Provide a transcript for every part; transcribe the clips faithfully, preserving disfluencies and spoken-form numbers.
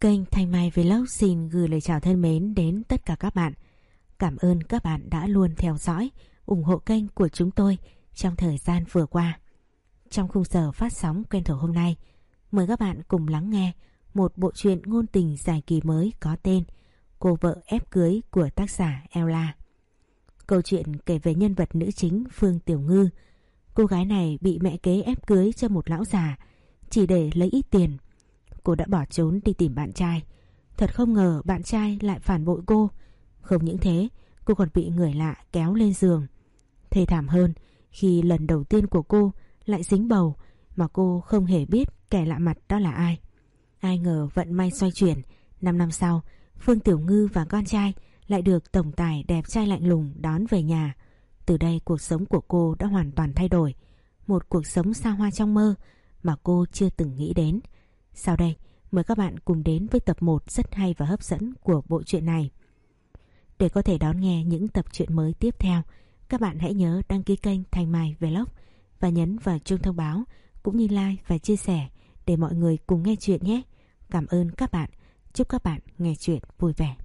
Kênh Thanh Mai Vlog xin gửi lời chào thân mến đến tất cả các bạn. Cảm ơn các bạn đã luôn theo dõi, ủng hộ kênh của chúng tôi trong thời gian vừa qua. Trong khung giờ phát sóng quen thuộc hôm nay, mời các bạn cùng lắng nghe một bộ truyện ngôn tình dài kỳ mới có tên Cô vợ ép cưới của tác giả Ella. Câu chuyện kể về nhân vật nữ chính Phương Tiểu Ngư. Cô gái này bị mẹ kế ép cưới cho một lão già chỉ để lấy ít tiền. Cô đã bỏ trốn đi tìm bạn trai. Thật không ngờ bạn trai lại phản bội cô. Không những thế, cô còn bị người lạ kéo lên giường. Thê thảm hơn khi lần đầu tiên của cô lại dính bầu mà cô không hề biết kẻ lạ mặt đó là ai. Ai ngờ vận may xoay chuyển, năm năm sau, Phương Tiểu Ngư và con trai lại được tổng tài đẹp trai lạnh lùng đón về nhà. Từ đây cuộc sống của cô đã hoàn toàn thay đổi. Một cuộc sống xa hoa trong mơ mà cô chưa từng nghĩ đến. Sau đây, mời các bạn cùng đến với tập một rất hay và hấp dẫn của bộ truyện này. Để có thể đón nghe những tập truyện mới tiếp theo, các bạn hãy nhớ đăng ký kênh Thanh Mai Vlog và nhấn vào chuông thông báo cũng như like và chia sẻ để mọi người cùng nghe chuyện nhé. Cảm ơn các bạn. Chúc các bạn nghe chuyện vui vẻ.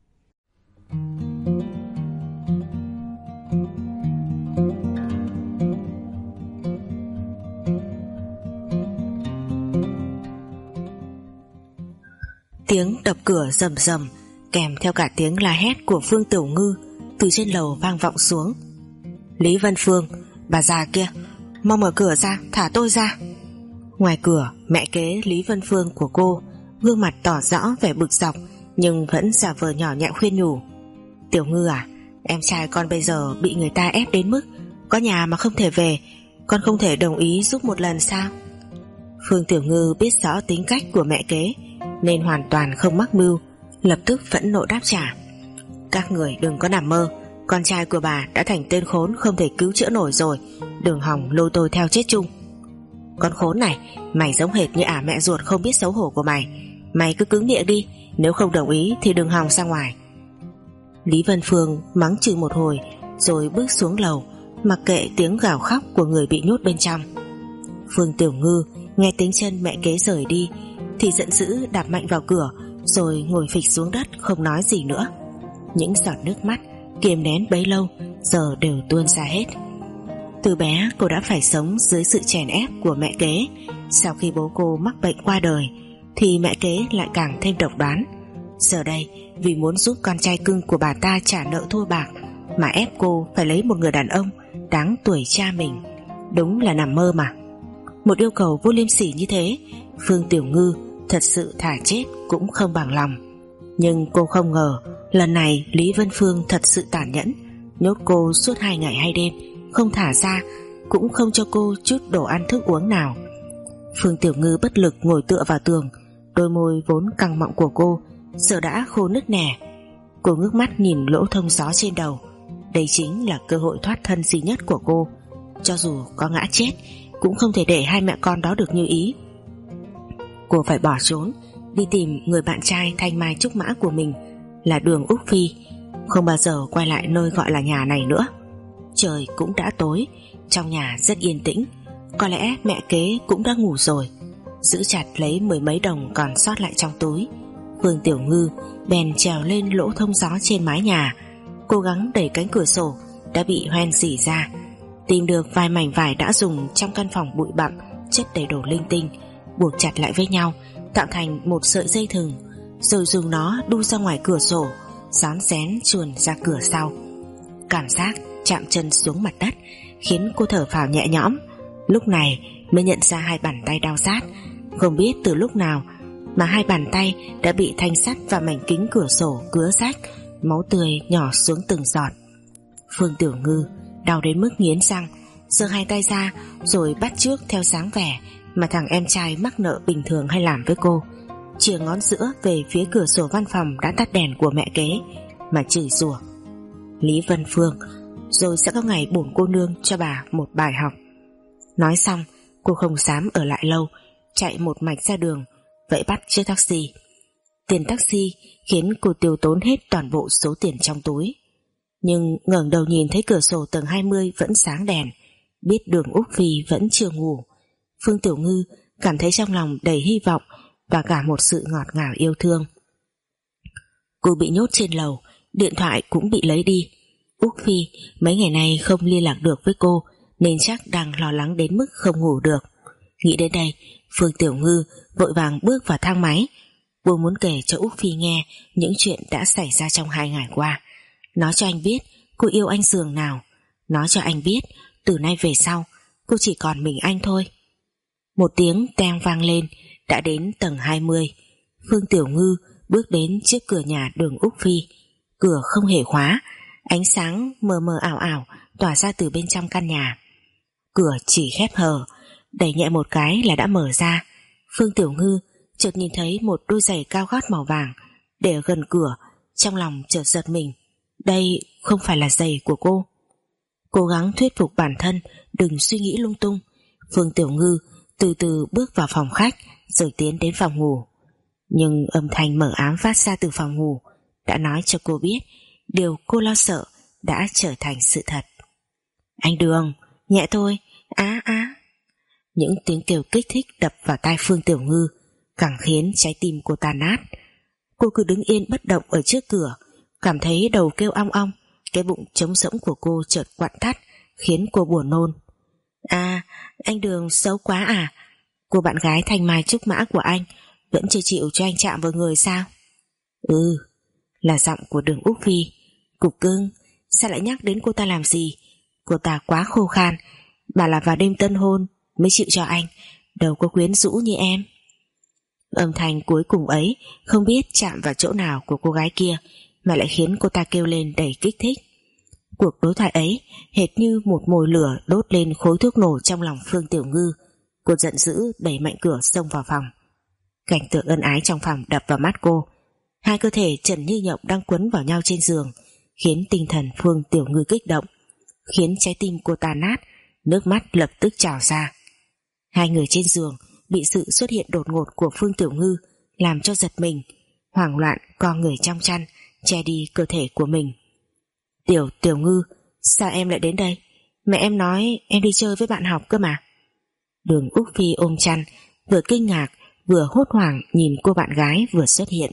Tiếng đập cửa rầm rầm kèm theo cả tiếng la hét của Phương Tiểu Ngư từ trên lầu vang vọng xuống. Lý Vân Phương, bà già kia, mau mở cửa ra, thả tôi ra. Ngoài cửa, mẹ kế Lý Vân Phương của cô gương mặt tỏ rõ vẻ bực dọc nhưng vẫn giả vờ nhỏ nhẹ khuyên nhủ. Tiểu Ngư à, em trai con bây giờ bị người ta ép đến mức có nhà mà không thể về, con không thể đồng ý giúp một lần sao? Phương Tiểu Ngư biết rõ tính cách của mẹ kế nên hoàn toàn không mắc mưu, lập tức phẫn nộ đáp trả. Các người đừng có nằm mơ, con trai của bà đã thành tên khốn không thể cứu chữa nổi rồi, đừng hòng lôi tôi theo chết chung. Con khốn này, mày giống hệt như ả mẹ ruột không biết xấu hổ của mày. Mày cứ cứng miệng đi, nếu không đồng ý thì đừng hòng ra ngoài. Lý Vân Phương mắng chửi một hồi rồi bước xuống lầu, mặc kệ tiếng gào khóc của người bị nhốt bên trong. Phương Tiểu Ngư nghe tiếng chân mẹ kế rời đi thì giận dữ đạp mạnh vào cửa rồi ngồi phịch xuống đất không nói gì nữa. Những giọt nước mắt kiềm nén bấy lâu giờ đều tuôn ra hết. Từ bé cô đã phải sống dưới sự chèn ép của mẹ kế. Sau khi bố cô mắc bệnh qua đời thì mẹ kế lại càng thêm độc đoán. Giờ đây vì muốn giúp con trai cưng của bà ta trả nợ thua bạc mà ép cô phải lấy một người đàn ông đáng tuổi cha mình. Đúng là nằm mơ mà. Một yêu cầu vô liêm sỉ như thế, Phương Tiểu Ngư thật sự thà chết cũng không bằng lòng. Nhưng cô không ngờ lần này Lý Vân Phương thật sự tàn nhẫn, nhốt cô suốt hai ngày hai đêm, không thả ra, cũng không cho cô chút đồ ăn thức uống nào. Phương Tiểu Ngư bất lực ngồi tựa vào tường, đôi môi vốn căng mọng của cô giờ đã khô nứt nẻ. Cô ngước mắt nhìn lỗ thông gió trên đầu. Đây chính là cơ hội thoát thân duy nhất của cô. Cho dù có ngã chết cũng không thể để hai mẹ con đó được như ý. Cô phải bỏ trốn, đi tìm người bạn trai thanh mai trúc mã của mình là Đường Úc Phi, không bao giờ quay lại nơi gọi là nhà này nữa. Trời cũng đã tối, trong nhà rất yên tĩnh, có lẽ mẹ kế cũng đã ngủ rồi. Giữ chặt lấy mười mấy đồng còn sót lại trong túi, Phương Tiểu Ngư bèn trèo lên lỗ thông gió trên mái nhà, cố gắng đẩy cánh cửa sổ đã bị hoen rỉ ra, tìm được vài mảnh vải đã dùng trong căn phòng bụi bặm chất đầy đồ linh tinh, buộc chặt lại với nhau tạo thành một sợi dây thừng, rồi dùng nó đu ra ngoài cửa sổ, rón rén chuồn ra cửa sau. Cảm giác chạm chân xuống mặt đất khiến cô thở phào nhẹ nhõm. Lúc này mới nhận ra hai bàn tay đau rát. Không biết từ lúc nào mà hai bàn tay đã bị thanh sắt và mảnh kính cửa sổ cứa rách, máu tươi nhỏ xuống từng giọt. Phương Tiểu Ngư đau đến mức nghiến răng, giơ hai tay ra rồi bắt chước theo dáng vẻ mà thằng em trai mắc nợ bình thường hay làm với cô, chìa ngón giữa về phía cửa sổ văn phòng đã tắt đèn của mẹ kế mà chửi rủa. Lý Vân Phương, rồi sẽ có ngày bổn cô nương cho bà một bài học. Nói xong cô không dám ở lại lâu, chạy một mạch ra đường, vậy bắt chiếc taxi. Tiền taxi khiến cô tiêu tốn hết toàn bộ số tiền trong túi. Nhưng ngẩng đầu nhìn thấy cửa sổ tầng hai mươi vẫn sáng đèn, biết Đường Úc Phi vẫn chưa ngủ. Phương Tiểu Ngư cảm thấy trong lòng đầy hy vọng và cả một sự ngọt ngào yêu thương. Cô bị nhốt trên lầu, điện thoại cũng bị lấy đi. Úc Phi mấy ngày nay không liên lạc được với cô nên chắc đang lo lắng đến mức không ngủ được. Nghĩ đến đây, Phương Tiểu Ngư vội vàng bước vào thang máy. Cô muốn kể cho Úc Phi nghe những chuyện đã xảy ra trong hai ngày qua. Nói cho anh biết cô yêu anh giường nào. Nói cho anh biết từ nay về sau cô chỉ còn mình anh thôi. Một tiếng teng vang lên. Đã đến tầng hai mươi. Phương Tiểu Ngư bước đến trước cửa nhà Đường Úc Phi. Cửa không hề khóa, ánh sáng mờ mờ ảo ảo tỏa ra từ bên trong căn nhà. Cửa chỉ khép hờ, đẩy nhẹ một cái là đã mở ra. Phương Tiểu Ngư chợt nhìn thấy một đôi giày cao gót màu vàng để ở gần cửa, trong lòng chợt giật mình. Đây không phải là giày của cô. Cố gắng thuyết phục bản thân đừng suy nghĩ lung tung, Phương Tiểu Ngư từ từ bước vào phòng khách rồi tiến đến phòng ngủ. Nhưng âm thanh mờ ám phát ra từ phòng ngủ đã nói cho cô biết điều cô lo sợ đã trở thành sự thật. Anh Đường, nhẹ thôi, á á. Những tiếng kêu kích thích đập vào tai Phương Tiểu Ngư càng khiến trái tim cô tan nát. Cô cứ đứng yên bất động ở trước cửa, cảm thấy đầu kêu ong ong, cái bụng trống rỗng của cô chợt quặn thắt khiến cô buồn nôn. À, anh Đường xấu quá à? Cô bạn gái thanh mai trúc mã của anh vẫn chưa chịu cho anh chạm vào người sao? Ừ, là giọng của Đường Úc Phi. Cục cưng, sao lại nhắc đến cô ta làm gì? Cô ta quá khô khan, mà là vào đêm tân hôn mới chịu cho anh, đâu có quyến rũ như em. Âm thanh cuối cùng ấy không biết chạm vào chỗ nào của cô gái kia mà lại khiến cô ta kêu lên đầy kích thích. Cuộc đối thoại ấy hệt như một mồi lửa đốt lên khối thuốc nổ trong lòng Phương Tiểu Ngư. Cô giận dữ đẩy mạnh cửa xông vào phòng. Cảnh tượng ân ái trong phòng đập vào mắt cô. Hai cơ thể trần như nhộng đang quấn vào nhau trên giường khiến tinh thần Phương Tiểu Ngư kích động, khiến trái tim cô ta nát, nước mắt lập tức trào ra. Hai người trên giường bị sự xuất hiện đột ngột của Phương Tiểu Ngư làm cho giật mình, hoảng loạn co người trong chăn che đi cơ thể của mình. Tiểu Tiểu Ngư, sao em lại đến đây? Mẹ em nói em đi chơi với bạn học cơ mà. Đường Úc Phi ôm chăn, vừa kinh ngạc vừa hốt hoảng nhìn cô bạn gái vừa xuất hiện.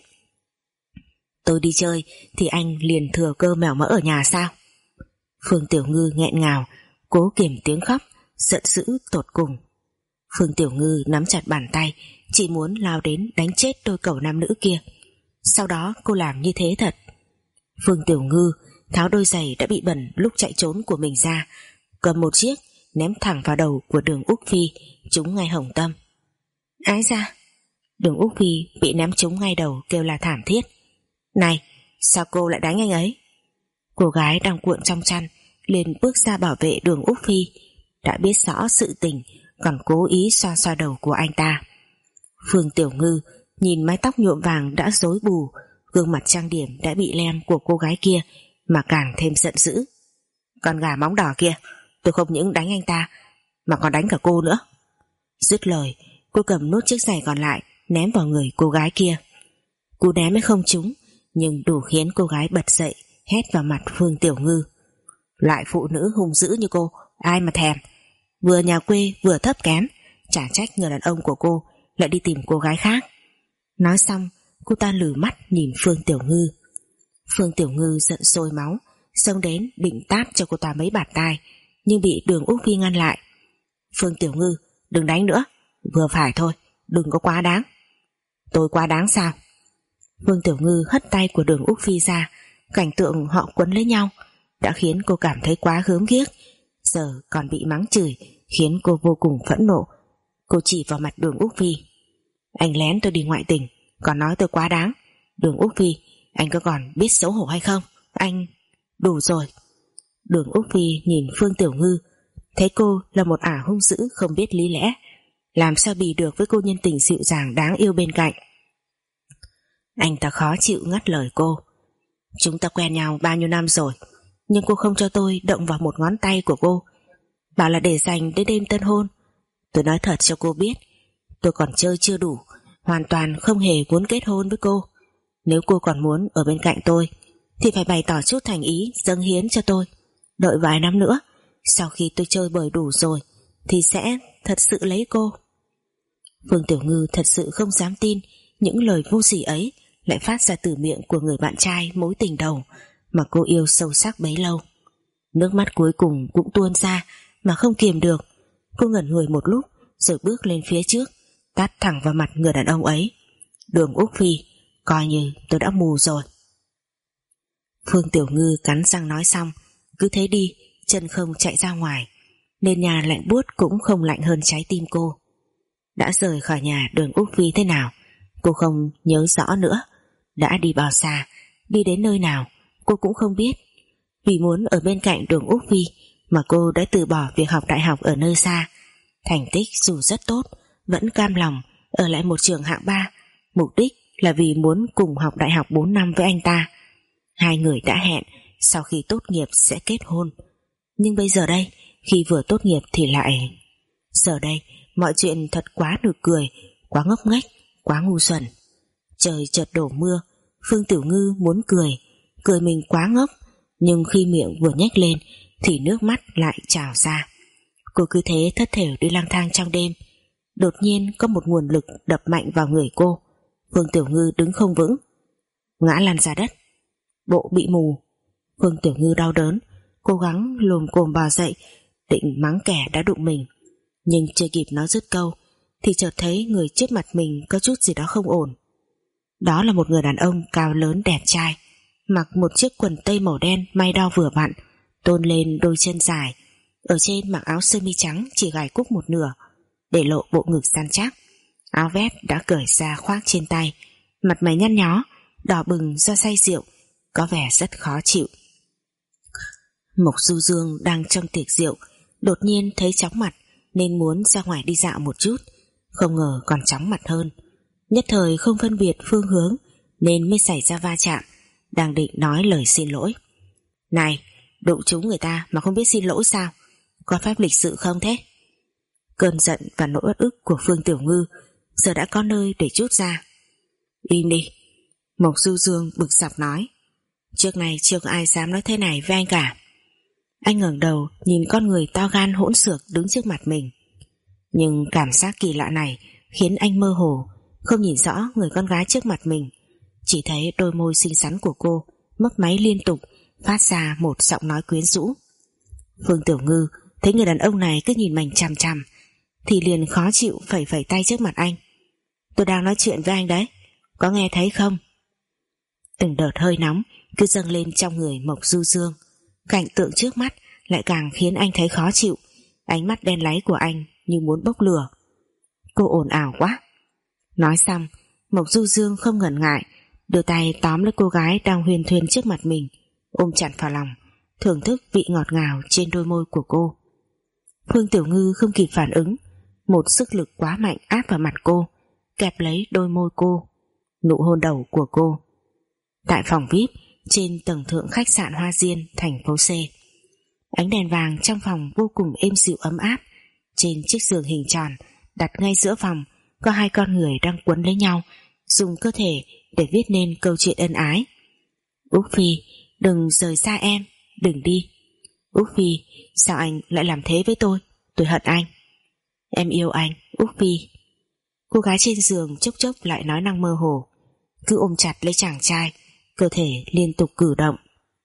Tôi đi chơi thì anh liền thừa cơ mèo mỡ ở nhà sao? Phương Tiểu Ngư nghẹn ngào, cố kiềm tiếng khóc, giận dữ tột cùng. Phương Tiểu Ngư nắm chặt bàn tay, chỉ muốn lao đến đánh chết đôi cẩu nam nữ kia. Sau đó cô làm như thế thật. Phương Tiểu Ngư tháo đôi giày đã bị bẩn lúc chạy trốn của mình ra, cầm một chiếc ném thẳng vào đầu của Đường Úc Phi, trúng ngay hồng tâm. Ái da! Đường Úc Phi bị ném trúng ngay đầu kêu là thảm thiết. Này, sao cô lại đánh anh ấy? Cô gái đang cuộn trong chăn liền bước ra bảo vệ Đường Úc Phi, đã biết rõ sự tình còn cố ý xoa xoa đầu của anh ta. Phương Tiểu Ngư nhìn mái tóc nhuộm vàng đã rối bù, gương mặt trang điểm đã bị lem của cô gái kia mà càng thêm giận dữ. Con gà móng đỏ kia, tôi không những đánh anh ta mà còn đánh cả cô nữa. Dứt lời, cô cầm nốt chiếc giày còn lại ném vào người cô gái kia. Cú ném mới không trúng, nhưng đủ khiến cô gái bật dậy hét vào mặt Phương Tiểu Ngư. Loại phụ nữ hung dữ như cô ai mà thèm, vừa nhà quê vừa thấp kém, chả trách người đàn ông của cô lại đi tìm cô gái khác. Nói xong, cô ta lử mắt nhìn Phương Tiểu Ngư. Phương Tiểu Ngư giận sôi máu, xông đến định tát cho cô ta mấy bạt tai, nhưng bị Đường Úc Phi ngăn lại. Phương Tiểu Ngư, đừng đánh nữa, vừa phải thôi, đừng có quá đáng. Tôi quá đáng sao? Phương Tiểu Ngư hất tay của Đường Úc Phi ra, cảnh tượng họ quấn lấy nhau đã khiến cô cảm thấy quá gớm ghiếc, giờ còn bị mắng chửi khiến cô vô cùng phẫn nộ. Cô chỉ vào mặt Đường Úc Phi. Anh lén tôi đi ngoại tình còn nói tôi quá đáng. Đường Úc Phi, anh có còn biết xấu hổ hay không? Anh... Đủ rồi. Đường Úc Phi nhìn Phương Tiểu Ngư, thấy cô là một ả hung dữ không biết lý lẽ, làm sao bì được với cô nhân tình dịu dàng đáng yêu bên cạnh. Anh ta khó chịu ngắt lời cô. Chúng ta quen nhau bao nhiêu năm rồi, nhưng cô không cho tôi động vào một ngón tay của cô, bảo là để dành đến đêm tân hôn. Tôi nói thật cho cô biết, tôi còn chơi chưa đủ, hoàn toàn không hề muốn kết hôn với cô. Nếu cô còn muốn ở bên cạnh tôi thì phải bày tỏ chút thành ý dâng hiến cho tôi. Đợi vài năm nữa, sau khi tôi chơi bời đủ rồi thì sẽ thật sự lấy cô. Phương Tiểu Ngư thật sự không dám tin những lời vô sỉ ấy lại phát ra từ miệng của người bạn trai mối tình đầu mà cô yêu sâu sắc bấy lâu. Nước mắt cuối cùng cũng tuôn ra mà không kiềm được. Cô ngẩn người một lúc rồi bước lên phía trước, tát thẳng vào mặt người đàn ông ấy. Đường Úc Phi, coi như tôi đã mù rồi. Phương Tiểu Ngư cắn răng nói xong, cứ thế đi, chân không chạy ra ngoài. Nền nhà lạnh buốt cũng không lạnh hơn trái tim cô. Đã rời khỏi nhà Đường Úc Phi thế nào cô không nhớ rõ nữa. Đã đi bao xa, đi đến nơi nào cô cũng không biết. Vì muốn ở bên cạnh Đường Úc Phi mà cô đã từ bỏ việc học đại học ở nơi xa. Thành tích dù rất tốt, vẫn cam lòng ở lại một trường hạng ba. Mục đích là vì muốn cùng học đại học bốn năm với anh ta. Hai người đã hẹn sau khi tốt nghiệp sẽ kết hôn. Nhưng bây giờ đây, khi vừa tốt nghiệp thì lại... Giờ đây, mọi chuyện thật quá nực cười, quá ngốc nghếch, quá ngu xuẩn. Trời chợt đổ mưa, Phương Tiểu Ngư muốn cười, cười mình quá ngốc, nhưng khi miệng vừa nhếch lên thì nước mắt lại trào ra. Cô cứ thế thất thểu đi lang thang trong đêm. Đột nhiên có một nguồn lực đập mạnh vào người cô. Phương Tiểu Ngư đứng không vững, ngã lăn ra đất. Bộ bị mù. Phương Tiểu Ngư đau đớn, cố gắng lồm cồm bò dậy, định mắng kẻ đã đụng mình. Nhưng chưa kịp nói dứt câu thì chợt thấy người trước mặt mình có chút gì đó không ổn. Đó là một người đàn ông cao lớn đẹp trai, mặc một chiếc quần tây màu đen may đo vừa vặn, tôn lên đôi chân dài, ở trên mặc áo sơ mi trắng chỉ gài cúc một nửa, để lộ bộ ngực săn chắc. Áo vest đã cởi ra khoác trên tay, mặt mày nhăn nhó, đỏ bừng do say rượu, có vẻ rất khó chịu. Mộc Du Dương đang trong tiệc rượu, đột nhiên thấy chóng mặt nên muốn ra ngoài đi dạo một chút, không ngờ còn chóng mặt hơn. Nhất thời không phân biệt phương hướng nên mới xảy ra va chạm. Đang định nói lời xin lỗi. Này, đụng trúng người ta mà không biết xin lỗi sao? Có phép lịch sự không thế? Cơn giận và nỗi uất ức của Phương Tiểu Ngư giờ đã có nơi để trút ra. Im đi, Mộc Du Dương bực dọc nói. Trước này chưa có ai dám nói thế này với anh cả. Anh ngẩng đầu nhìn con người to gan hỗn xược đứng trước mặt mình. Nhưng cảm giác kỳ lạ này khiến anh mơ hồ, không nhìn rõ người con gái trước mặt mình. Chỉ thấy đôi môi xinh xắn của cô mấp máy liên tục, phát ra một giọng nói quyến rũ. Phương Tiểu Ngư thấy người đàn ông này cứ nhìn mình chằm chằm thì liền khó chịu phẩy phẩy tay trước mặt anh. Tôi đang nói chuyện với anh đấy, có nghe thấy không? Từng đợt hơi nóng cứ dâng lên trong người Mộc Du Dương. Cảnh tượng trước mắt lại càng khiến anh thấy khó chịu. Ánh mắt đen láy của anh như muốn bốc lửa. Cô ồn ào quá. Nói xong, Mộc Du Dương không ngần ngại, đưa tay tóm lấy cô gái đang huyền thuyên trước mặt mình, ôm chặt vào lòng, thưởng thức vị ngọt ngào trên đôi môi của cô. Phương Tiểu Ngư không kịp phản ứng, một sức lực quá mạnh áp vào mặt cô, kẹp lấy đôi môi cô, nụ hôn đầu của cô. Tại phòng vi ai pi trên tầng thượng khách sạn Hoa Diên, thành phố C, ánh đèn vàng trong phòng vô cùng êm dịu ấm áp. Trên chiếc giường hình tròn đặt ngay giữa phòng có hai con người đang quấn lấy nhau, dùng cơ thể để viết nên câu chuyện ân ái. Úc Phi, đừng rời xa em, đừng đi. Úc Phi, sao anh lại làm thế với tôi? Tôi hận anh. Em yêu anh, Úc Phi. Cô gái trên giường chốc chốc lại nói năng mơ hồ, cứ ôm chặt lấy chàng trai, cơ thể liên tục cử động.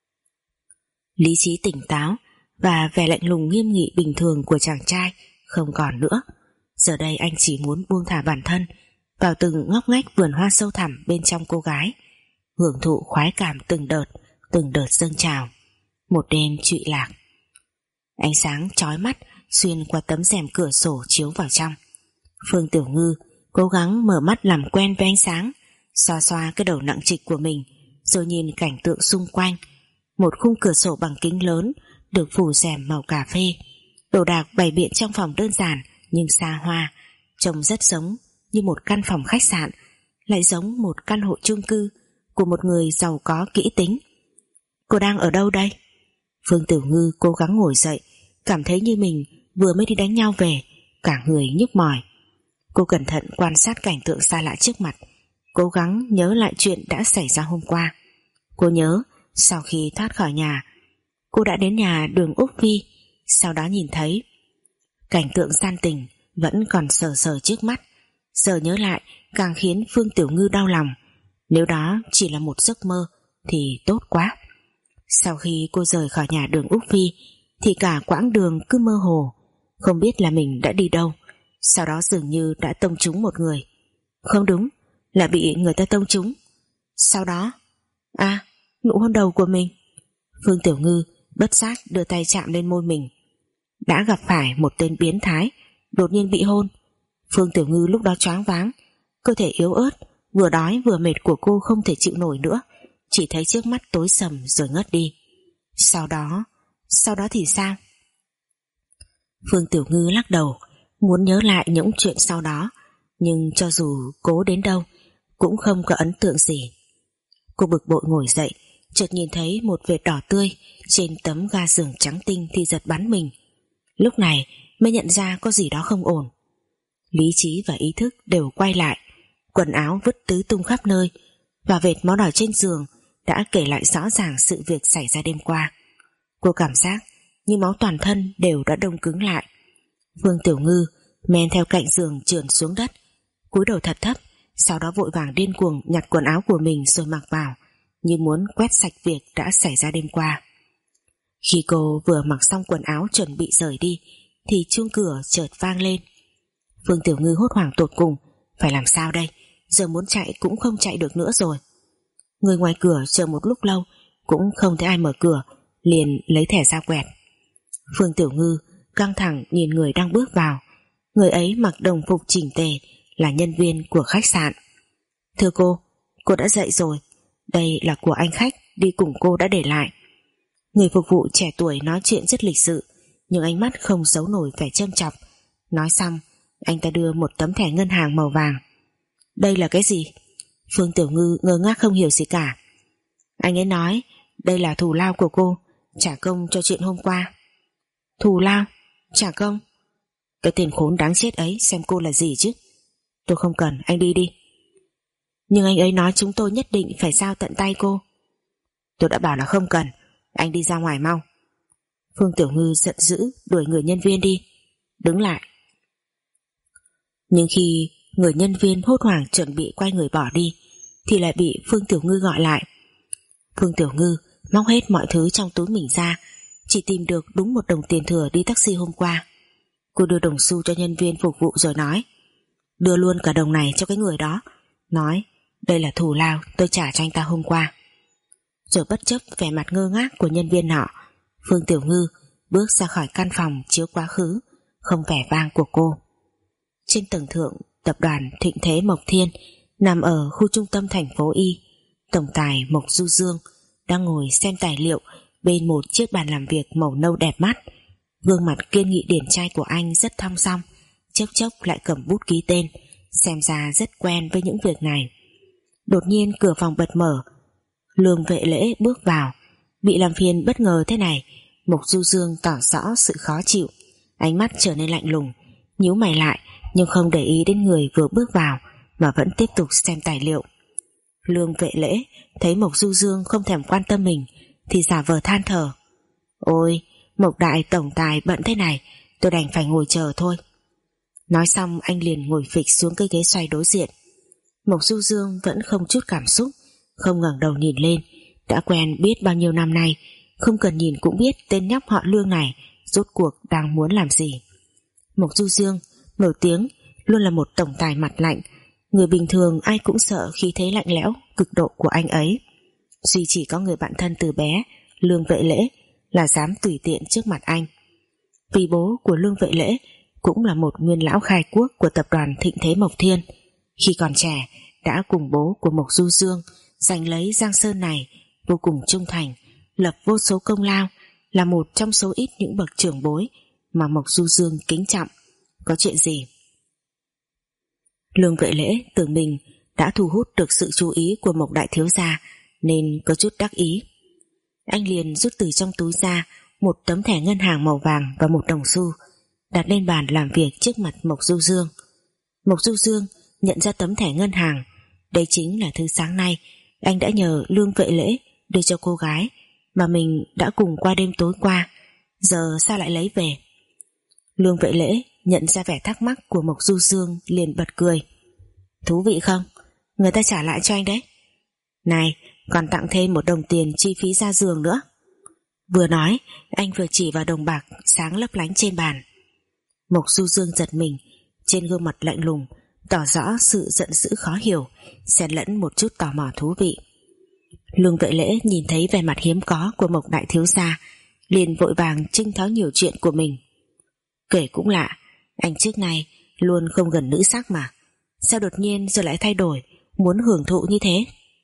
Lý trí tỉnh táo và vẻ lạnh lùng nghiêm nghị bình thường của chàng trai không còn nữa. Giờ đây anh chỉ muốn buông thả bản thân vào từng ngóc ngách vườn hoa sâu thẳm bên trong cô gái, hưởng thụ khoái cảm từng đợt từng đợt dâng trào. Một đêm trụy lạc. Ánh sáng chói mắt xuyên qua tấm rèm cửa sổ chiếu vào trong. Phương Tiểu Ngư cố gắng mở mắt làm quen với ánh sáng, xoa xoa cái đầu nặng trịch của mình, rồi nhìn cảnh tượng xung quanh. Một khung cửa sổ bằng kính lớn được phủ rèm màu cà phê, đồ đạc bày biện trong phòng đơn giản nhưng xa hoa, trông rất giống như một căn phòng khách sạn, lại giống một căn hộ chung cư của một người giàu có kỹ tính. Cô đang ở đâu đây? Phương Tiểu Ngư cố gắng ngồi dậy, cảm thấy như mình vừa mới đi đánh nhau về, cả người nhức mỏi. Cô cẩn thận quan sát cảnh tượng xa lạ trước mặt, cố gắng nhớ lại chuyện đã xảy ra hôm qua. Cô nhớ sau khi thoát khỏi nhà, cô đã đến nhà Đường Úc Phi, sau đó nhìn thấy cảnh tượng gian tình vẫn còn sờ sờ trước mắt. Giờ nhớ lại càng khiến Phương Tiểu Ngư đau lòng. Nếu đó chỉ là một giấc mơ thì tốt quá. Sau khi cô rời khỏi nhà Đường Úc Phi thì cả quãng đường cứ mơ hồ, không biết là mình đã đi đâu. Sau đó dường như đã tông trúng một người. Không đúng, là bị người ta tông trúng. Sau đó, à, nụ hôn đầu của mình. Phương Tiểu Ngư bất giác đưa tay chạm lên môi mình. Đã gặp phải một tên biến thái, đột nhiên bị hôn. Phương Tiểu Ngư lúc đó choáng váng, cơ thể yếu ớt, vừa đói vừa mệt của cô không thể chịu nổi nữa, chỉ thấy trước mắt tối sầm rồi ngất đi. Sau đó, sau đó thì sao? Phương Tiểu Ngư lắc đầu, muốn nhớ lại những chuyện sau đó, nhưng cho dù cố đến đâu cũng không có ấn tượng gì. Cô bực bội ngồi dậy, chợt nhìn thấy một vệt đỏ tươi trên tấm ga giường trắng tinh thì giật bắn mình. Lúc này mới nhận ra có gì đó không ổn. Lý trí và ý thức đều quay lại. Quần áo vứt tứ tung khắp nơi và vệt máu đỏ trên giường đã kể lại rõ ràng sự việc xảy ra đêm qua. Cô cảm giác như máu toàn thân đều đã đông cứng lại. Phương Tiểu Ngư men theo cạnh giường trườn xuống đất, cúi đầu thật thấp, sau đó vội vàng điên cuồng nhặt quần áo của mình rồi mặc vào, như muốn quét sạch việc đã xảy ra đêm qua. Khi cô vừa mặc xong quần áo chuẩn bị rời đi thì chuông cửa chợt vang lên. Phương Tiểu Ngư hốt hoảng tột cùng, phải làm sao đây, giờ muốn chạy cũng không chạy được nữa rồi. Người ngoài cửa chờ một lúc lâu cũng không thấy ai mở cửa, liền lấy thẻ ra quẹt. Phương Tiểu Ngư căng thẳng nhìn người đang bước vào. Người ấy mặc đồng phục chỉnh tề, là nhân viên của khách sạn. Thưa cô, cô đã dậy rồi, đây là của anh khách đi cùng cô đã để lại. Người phục vụ trẻ tuổi nói chuyện rất lịch sự, nhưng ánh mắt không giấu nổi vẻ châm chọc. Nói xong, anh ta đưa một tấm thẻ ngân hàng màu vàng. Đây là cái gì? Phương Tiểu Ngư ngơ ngác không hiểu gì cả. Anh ấy nói đây là thù lao của cô, trả công cho chuyện hôm qua. Thù lao? Trả công? Cái tên khốn đáng chết ấy xem cô là gì chứ. Tôi không cần, anh đi đi. Nhưng anh ấy nói chúng tôi nhất định phải giao tận tay cô. Tôi đã bảo là không cần, anh đi ra ngoài mau. Phương Tiểu Ngư giận dữ đuổi người nhân viên đi. Đứng lại. Nhưng khi người nhân viên hốt hoảng chuẩn bị quay người bỏ đi thì lại bị Phương Tiểu Ngư gọi lại. Phương Tiểu Ngư móc hết mọi thứ trong túi mình ra, chỉ tìm được đúng một đồng tiền thừa đi taxi hôm qua. Cô đưa đồng xu cho nhân viên phục vụ rồi nói, đưa luôn cả đồng này cho cái người đó, nói đây là thù lao tôi trả cho anh ta hôm qua. Rồi bất chấp vẻ mặt ngơ ngác của nhân viên nọ, Phương Tiểu Ngư bước ra khỏi căn phòng chiếu quá khứ không vẻ vang của cô. Trên tầng thượng, tập đoàn Thịnh Thế Mộc Thiên nằm ở khu trung tâm thành phố Y. Tổng tài Mộc Du Dương đang ngồi xem tài liệu bên một chiếc bàn làm việc màu nâu đẹp mắt. Gương mặt kiên nghị điển trai của anh rất thong dong, chốc chốc lại cầm bút ký tên, xem ra rất quen với những việc này. Đột nhiên cửa phòng bật mở, Lương Vệ Lễ bước vào. Bị làm phiền bất ngờ thế này, Mộc Du Dương tỏ rõ sự khó chịu, ánh mắt trở nên lạnh lùng, nhíu mày lại nhưng không để ý đến người vừa bước vào mà vẫn tiếp tục xem tài liệu. Lương Vệ Lễ thấy Mộc Du Dương không thèm quan tâm mình thì giả vờ than thở, ôi Mộc đại tổng tài bận thế này, tôi đành phải ngồi chờ thôi. Nói xong anh liền ngồi phịch xuống cái ghế xoay đối diện. Mộc Du Dương vẫn không chút cảm xúc, không ngẩng đầu nhìn lên. Đã quen biết bao nhiêu năm nay, không cần nhìn cũng biết tên nhóc họ Lương này rốt cuộc đang muốn làm gì. Mộc Du Dương nổi tiếng luôn là một tổng tài mặt lạnh, người bình thường ai cũng sợ khí thế lạnh lẽo cực độ của anh ấy. Duy chỉ có người bạn thân từ bé, Lương Vệ Lễ, là dám tùy tiện trước mặt anh. Vì bố của Lương Vệ Lễ cũng là một nguyên lão khai quốc của tập đoàn Thịnh Thế Mộc Thiên. Khi còn trẻ đã cùng bố của Mộc Du Dương giành lấy Giang Sơn này, vô cùng trung thành, lập vô số công lao, là một trong số ít những bậc trưởng bối mà Mộc Du Dương kính trọng. Có chuyện gì? Lương Vệ Lễ tưởng mình đã thu hút được sự chú ý của Mộc đại thiếu gia nên có chút đắc ý. Anh liền rút từ trong túi ra một tấm thẻ ngân hàng màu vàng và một đồng xu, đặt lên bàn làm việc trước mặt Mộc Du Dương. Mộc Du Dương nhận ra tấm thẻ ngân hàng. Đây chính là thứ sáng nay anh đã nhờ Lương Vệ Lễ đưa cho cô gái mà mình đã cùng qua đêm tối qua. Giờ sao lại lấy về? Lương Vệ Lễ nhận ra vẻ thắc mắc của Mộc Du Dương liền bật cười. Thú vị không? Người ta trả lại cho anh đấy. Này, còn tặng thêm một đồng tiền chi phí ra giường nữa. Vừa nói, anh vừa chỉ vào đồng bạc sáng lấp lánh trên bàn. Mộc Du Dương giật mình, trên gương mặt lạnh lùng tỏ rõ sự giận dữ khó hiểu, xen lẫn một chút tò mò thú vị. Lương Vệ Lễ nhìn thấy vẻ mặt hiếm có của Mộc đại thiếu gia, liền vội vàng trưng tháo nhiều chuyện của mình. Kể cũng lạ, anh trước nay luôn không gần nữ sắc mà, sao đột nhiên giờ lại thay đổi, muốn hưởng thụ như thế?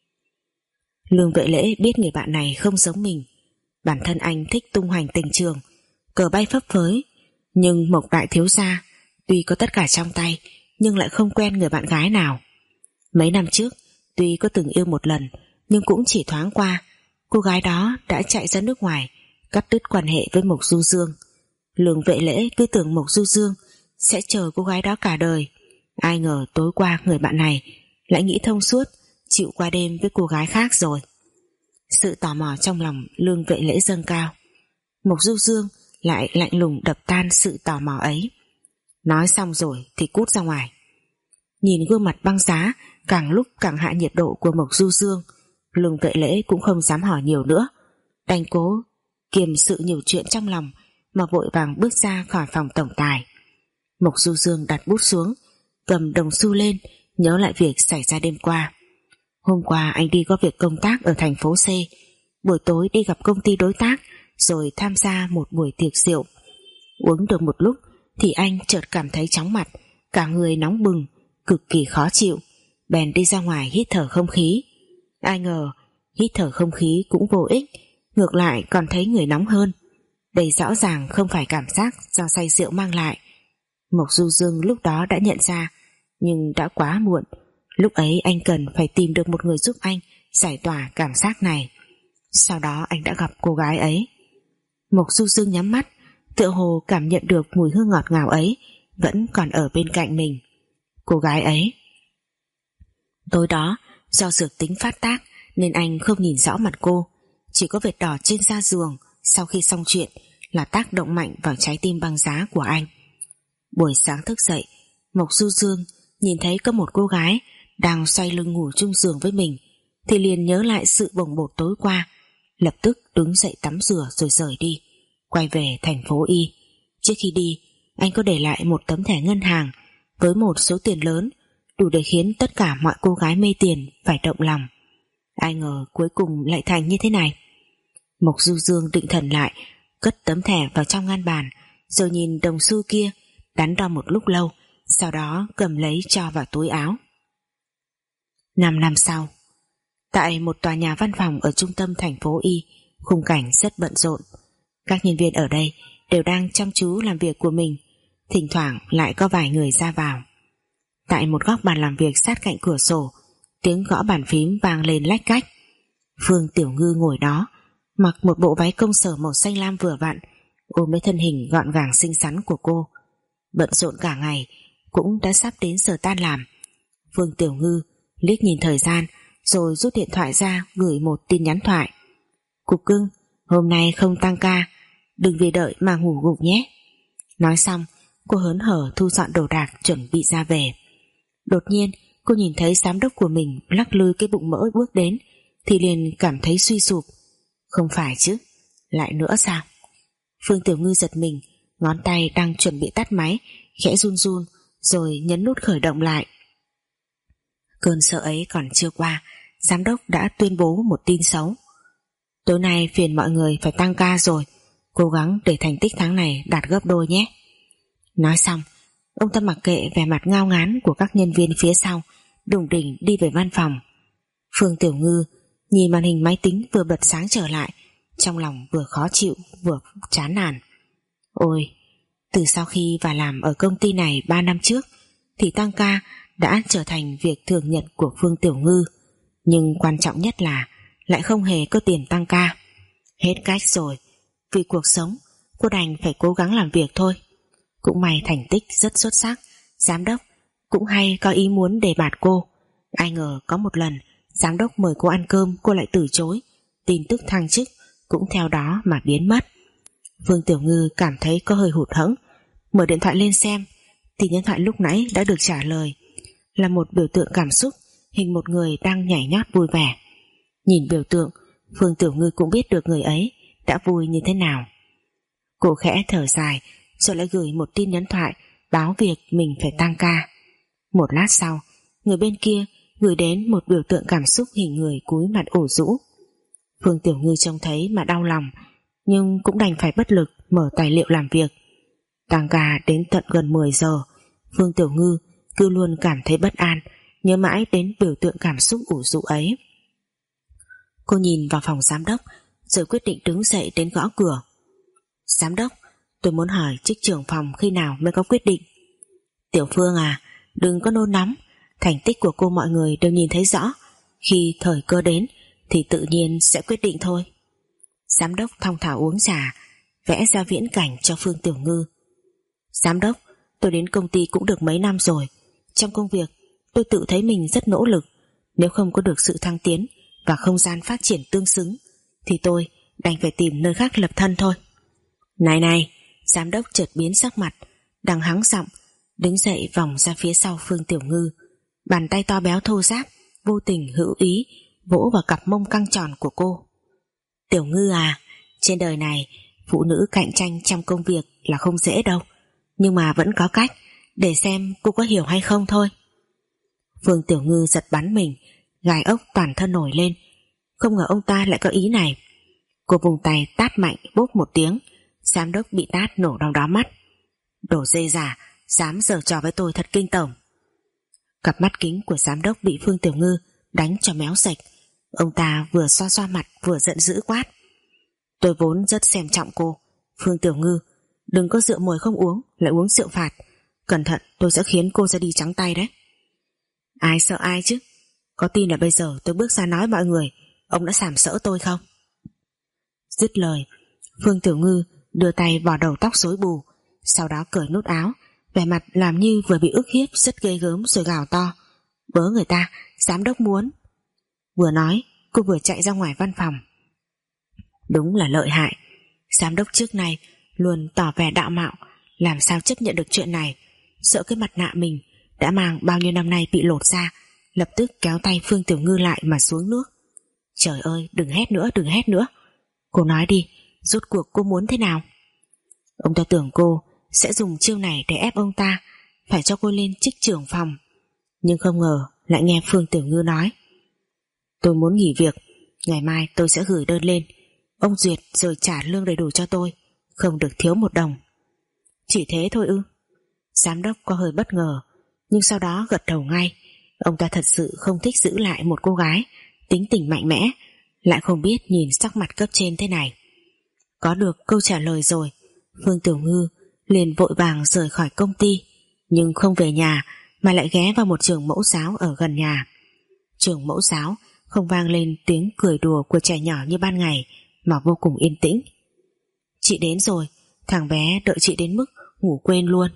Lương Vệ Lễ biết người bạn này không giống mình. Bản thân anh thích tung hoành tình trường, cờ bay phấp phới, nhưng Mộc đại thiếu gia tuy có tất cả trong tay nhưng lại không quen người bạn gái nào. Mấy năm trước tuy có từng yêu một lần, nhưng cũng chỉ thoáng qua. Cô gái đó đã chạy ra nước ngoài, cắt đứt quan hệ với Mộc Du Dương. Lương Vệ Lễ cứ tưởng Mộc Du Dương sẽ chờ cô gái đó cả đời, ai ngờ tối qua người bạn này lại nghĩ thông suốt, chịu qua đêm với cô gái khác rồi. Sự tò mò trong lòng Lương Vệ Lễ dâng cao. Mộc Du Dương lại lạnh lùng đập tan sự tò mò ấy. Nói xong rồi thì cút ra ngoài. Nhìn gương mặt băng giá càng lúc càng hạ nhiệt độ của Mộc Du Dương, Lương Vệ Lễ cũng không dám hỏi nhiều nữa, đành cố kiềm sự nhiều chuyện trong lòng mà vội vàng bước ra khỏi phòng tổng tài. Mộc Du Dương đặt bút xuống, cầm đồng xu lên, nhớ lại việc xảy ra đêm qua. Hôm qua anh đi có việc công tác ở thành phố C, buổi tối đi gặp công ty đối tác, rồi tham gia một buổi tiệc rượu. Uống được một lúc thì anh chợt cảm thấy chóng mặt, cả người nóng bừng, cực kỳ khó chịu, bèn đi ra ngoài hít thở không khí. Ai ngờ hít thở không khí cũng vô ích, ngược lại còn thấy người nóng hơn. Đây rõ ràng không phải cảm giác do say rượu mang lại. Mộc Du Dương lúc đó đã nhận ra, nhưng đã quá muộn. Lúc ấy anh cần phải tìm được một người giúp anh giải tỏa cảm giác này. Sau đó anh đã gặp cô gái ấy. Mộc Du Dương nhắm mắt, tựa hồ cảm nhận được mùi hương ngọt ngào ấy vẫn còn ở bên cạnh mình. Cô gái ấy. Tối đó do dược tính phát tác nên anh không nhìn rõ mặt cô, chỉ có vệt đỏ trên da giường sau khi xong chuyện là tác động mạnh vào trái tim băng giá của anh. Buổi sáng thức dậy, Mộc Du Dương nhìn thấy có một cô gái đang xoay lưng ngủ chung giường với mình, thì liền nhớ lại sự bồng bột tối qua, lập tức đứng dậy tắm rửa rồi rời đi, quay về thành phố Y. Trước khi đi, anh có để lại một tấm thẻ ngân hàng với một số tiền lớn, đủ để khiến tất cả mọi cô gái mê tiền phải động lòng. Ai ngờ cuối cùng lại thành như thế này. Mộc Du Dương định thần lại, cất tấm thẻ vào trong ngăn bàn, rồi nhìn đồng xu kia, đắn đo một lúc lâu, sau đó cầm lấy cho vào túi áo. Năm năm sau, tại một tòa nhà văn phòng ở trung tâm thành phố Y, khung cảnh rất bận rộn. Các nhân viên ở đây đều đang chăm chú làm việc của mình, thỉnh thoảng lại có vài người ra vào. Tại một góc bàn làm việc sát cạnh cửa sổ, tiếng gõ bàn phím vang lên lách cách. Phương Tiểu Ngư ngồi đó, mặc một bộ váy công sở màu xanh lam vừa vặn, ôm lấy thân hình gọn gàng xinh xắn của cô. Bận rộn cả ngày, cũng đã sắp đến giờ tan làm. Phương Tiểu Ngư liếc nhìn thời gian, rồi rút điện thoại ra gửi một tin nhắn thoại. Cục cưng, hôm nay không tăng ca, đừng vì đợi mà ngủ gục nhé. Nói xong, cô hớn hở thu dọn đồ đạc chuẩn bị ra về. Đột nhiên cô nhìn thấy giám đốc của mình lắc lư cái bụng mỡ bước đến, thì liền cảm thấy suy sụp. Không phải chứ, lại nữa sao? Phương Tiểu Ngư giật mình, ngón tay đang chuẩn bị tắt máy khẽ run run, rồi nhấn nút khởi động lại. Cơn sợ ấy còn chưa qua, giám đốc đã tuyên bố một tin xấu. Tối nay phiền mọi người phải tăng ca rồi, cố gắng để thành tích tháng này đạt gấp đôi nhé. Nói xong, ông ta mặc kệ vẻ mặt ngao ngán của các nhân viên phía sau, đùng đỉnh đi về văn phòng. Phương Tiểu Ngư nhìn màn hình máy tính vừa bật sáng trở lại, trong lòng vừa khó chịu vừa chán nản. Ôi, từ sau khi vào làm ở công ty này ba năm trước thì tăng ca đã trở thành việc thường nhật của Phương Tiểu Ngư, nhưng quan trọng nhất là lại không hề có tiền tăng ca. Hết cách rồi, vì cuộc sống cô đành phải cố gắng làm việc thôi. Cũng may thành tích rất xuất sắc, giám đốc cũng hay có ý muốn đề bạt cô. Ai ngờ có một lần giám đốc mời cô ăn cơm cô lại từ chối, tin tức thăng chức cũng theo đó mà biến mất. Phương Tiểu Ngư cảm thấy có hơi hụt hẫng, mở điện thoại lên xem, thì điện thoại lúc nãy đã được trả lời là một biểu tượng cảm xúc, hình một người đang nhảy nhót vui vẻ. Nhìn biểu tượng, Phương Tiểu Ngư cũng biết được người ấy đã vui như thế nào. Cô khẽ thở dài, rồi lại gửi một tin nhắn thoại báo việc mình phải tăng ca. Một lát sau, người bên kia gửi đến một biểu tượng cảm xúc hình người cúi mặt ủ rũ. Phương Tiểu Ngư trông thấy mà đau lòng, nhưng cũng đành phải bất lực mở tài liệu làm việc. Tăng ca đến tận gần mười giờ, Phương Tiểu Ngư cứ luôn cảm thấy bất an, nhớ mãi đến biểu tượng cảm xúc ủ rũ ấy. Cô nhìn vào phòng giám đốc, rồi quyết định đứng dậy đến gõ cửa. Giám đốc, tôi muốn hỏi chức trưởng phòng khi nào mới có quyết định. Tiểu Phương à, đừng có nôn nóng, thành tích của cô mọi người đều nhìn thấy rõ, khi thời cơ đến thì tự nhiên sẽ quyết định thôi. Giám đốc thong thả uống trà, vẽ ra viễn cảnh cho Phương Tiểu Ngư. Giám đốc, tôi đến công ty cũng được mấy năm rồi. Trong công việc tôi tự thấy mình rất nỗ lực. Nếu không có được sự thăng tiến và không gian phát triển tương xứng thì tôi đành phải tìm nơi khác lập thân thôi. Này này, giám đốc chợt biến sắc mặt, đằng hắng giọng, đứng dậy vòng ra phía sau Phương Tiểu Ngư. Bàn tay to béo thô ráp vô tình hữu ý vỗ vào cặp mông căng tròn của cô. Tiểu Ngư à, trên đời này phụ nữ cạnh tranh trong công việc là không dễ đâu, nhưng mà vẫn có cách, để xem cô có hiểu hay không thôi. Phương Tiểu Ngư giật bắn mình, gai ốc toàn thân nổi lên. Không ngờ ông ta lại có ý này. Cô vùng tay tát mạnh bốp một tiếng. Giám đốc bị tát nổ đau đá mắt. Đồ dê giả, dám giở trò với tôi thật kinh tởm. Cặp mắt kính của giám đốc bị Phương Tiểu Ngư đánh cho méo sạch. Ông ta vừa xoa xoa mặt vừa giận dữ quát. Tôi vốn rất xem trọng cô, Phương Tiểu Ngư, đừng có rượu mồi không uống lại uống rượu phạt. Cẩn thận, tôi sẽ khiến cô ra đi trắng tay đấy. Ai sợ ai chứ? Có tin là bây giờ tôi bước ra nói mọi người ông đã sàm sỡ tôi không? Dứt lời, Phương Tiểu Ngư đưa tay vào đầu tóc rối bù, sau đó cởi nút áo, vẻ mặt làm như vừa bị ức hiếp rất ghê gớm, rồi gào to. Bớ người ta, giám đốc muốn. Vừa nói, cô vừa chạy ra ngoài văn phòng. Đúng là lợi hại. Giám đốc trước này luôn tỏ vẻ đạo mạo, làm sao chấp nhận được chuyện này. Sợ cái mặt nạ mình đã mang bao nhiêu năm nay bị lột ra, lập tức kéo tay Phương Tiểu Ngư lại mà xuống nước. Trời ơi, đừng hét nữa, đừng hét nữa. Cô nói đi, rốt cuộc cô muốn thế nào? Ông ta tưởng cô sẽ dùng chiêu này để ép ông ta phải cho cô lên chức trưởng phòng, nhưng không ngờ lại nghe Phương Tiểu Ngư nói. Tôi muốn nghỉ việc, ngày mai tôi sẽ gửi đơn lên, ông duyệt rồi trả lương đầy đủ cho tôi, không được thiếu một đồng. Chỉ thế thôi ư? Giám đốc có hơi bất ngờ, nhưng sau đó gật đầu ngay. Ông ta thật sự không thích giữ lại một cô gái tính tình mạnh mẽ, lại không biết nhìn sắc mặt cấp trên thế này. Có được câu trả lời rồi, Phương Tiểu Ngư liền vội vàng rời khỏi công ty, nhưng không về nhà mà lại ghé vào một trường mẫu giáo ở gần nhà. Trường mẫu giáo không vang lên tiếng cười đùa của trẻ nhỏ như ban ngày, mà vô cùng yên tĩnh. Chị đến rồi, thằng bé đợi chị đến mức ngủ quên luôn.